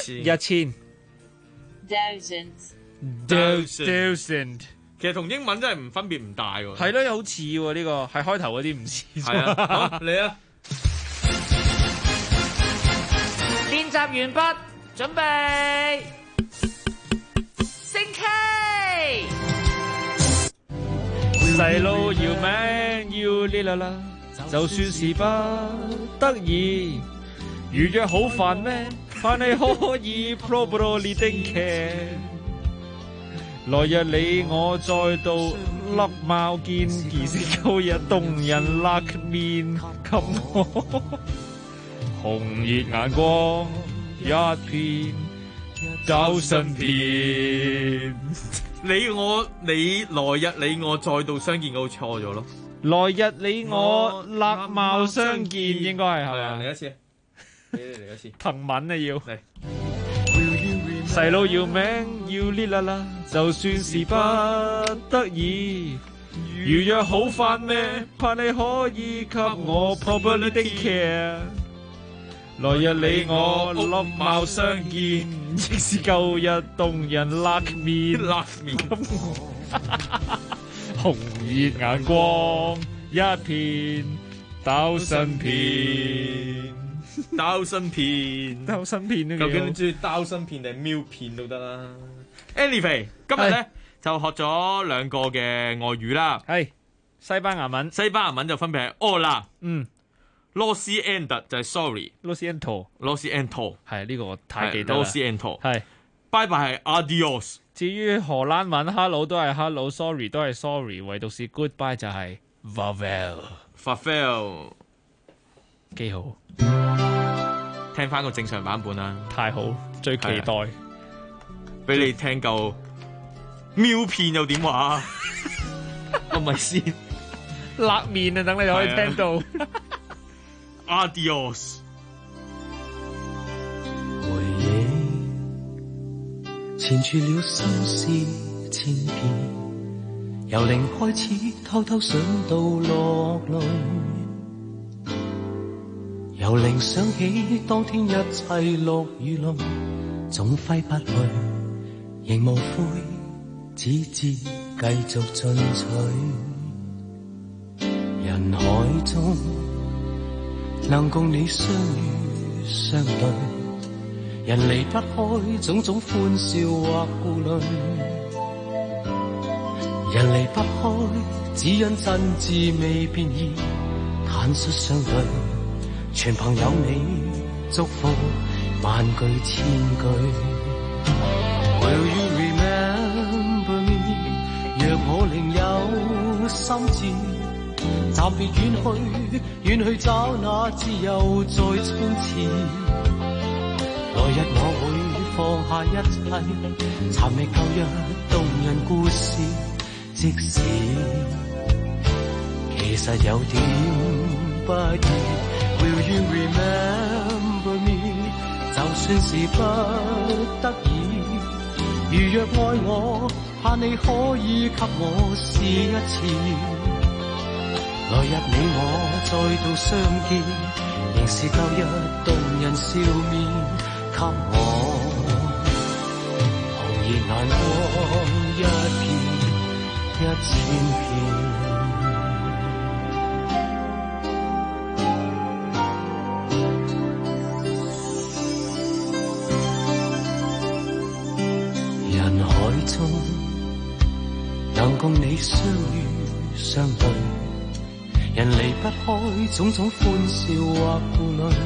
1000。Thousand。 其實同英文真係分別唔大喎。 係咯，又好似喎呢個，係開頭嗰啲唔似。 係啊，好嚟啊！ 練習完畢，準備升 K。細佬要命要呢啦啦，就算是不得已，預約好煩咩？怕你可以 probably think care。來日你我再度粒貓見，而是舊日動人勒面，給我紅熱眼光一片找身邊。 你來日你我再度相見，我錯咗咯。 來日你我勒貌相見，應該係嘛？ 嚟一次，嚟一次， 憑文啊要嚟。 細佬要命要呢啦啦，就算是不得已，預約好煩咩？怕你可以給我 probably care。來日你我粒貌相見，即是舊日動人勒面，給我紅熱眼光一片兜身片。 刀身片究竟你中意刀身片定係瞄片都得啦。Anyway， 今日咧就學咗兩個嘅外語啦， 係西班牙文就分別係 Hola，Lo siento 就係 sorry，Lo siento 係呢個我太記得啦。 Lo siento 係拜拜係 Adios。至於荷蘭文 hello 都係 hello，sorry 都係 sorry， 唯獨是 goodbye 就係 Farewell， 幾好。 聽翻個正常版本啦， 太好，最期待。 俾你聽夠瞄片又點話？係咪先？ 勒面啊，等你可以聽到。 Adios。 回憶纏住了心事千遍，由零開始偷偷想到落淚。由零想起當天一切落雨淋，總揮不去，仍無悔，只知繼續進取。人海中能共你相遇相對，人離不開種種歡笑或顧慮，人離不開只因真摯未變異。 坦率相對，全憑有你祝福，萬句千句。Will you remember me？ 若我另有心志，暫別遠去，遠去找那自由再衝刺。來日我會放下一切，尋覓舊日動人故事。即使其實有點不易 ，Will you remember me？ 就算是不得已，如若愛我，盼你可以給我試一次。來日你我再度相見，仍是舊日動人笑面，給我紅熱眼光一片。一千片，人海中能共你相遇相對，人離不開種種歡笑或顧慮，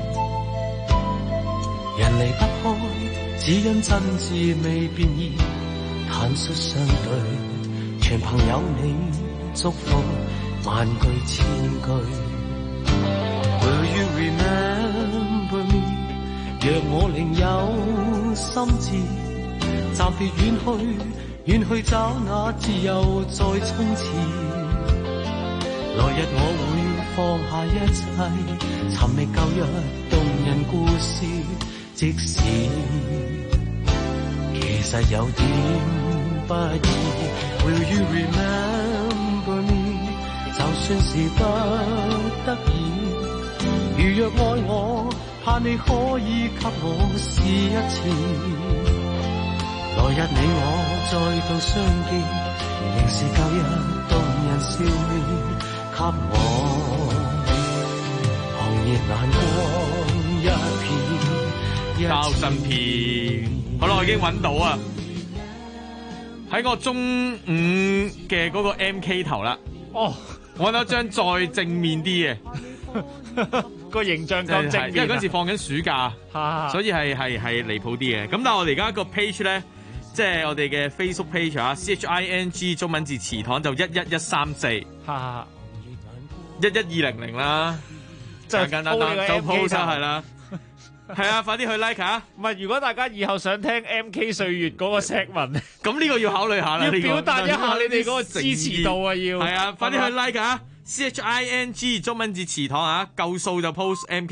人離不開只因真摯未變異，坦率相對。全憑有你祝福，萬句千句。Will you remember me？ 若我另有心志，暫別遠去，遠去找那自由再衝刺。來日我會放下一切，尋覓舊日動人故事。即使其實有點不易。Will you remember me？ 就算是不得已，如若愛我，盼你可以給我試一次。來日你我再度相見，仍是舊日動人笑面，給我紅熱眼光一片。 交心片，好啦，我已經揾到啊！喺個中午嘅嗰個 MK 頭啦， 哦， 我揾到張再正面啲嘅個形象咁正面， 因為嗰時放緊暑假，所以係離譜啲嘅。咁但係我哋而家個 page 咧，即係我哋嘅 Facebook page 啊 ，CHING 中文字詞堂就11134， 11200啦，簡簡單單就 post 係啦。係啊，快啲去 like 啊！ 唔係，如果大家以後想聽 MK 歲月嗰個石文， 咁呢個要考慮下啦。 要表達一下你哋嗰個支持度啊！要係啊，快啲去 like 啊！CHING 中文字詞堂啊，夠數就 post MK。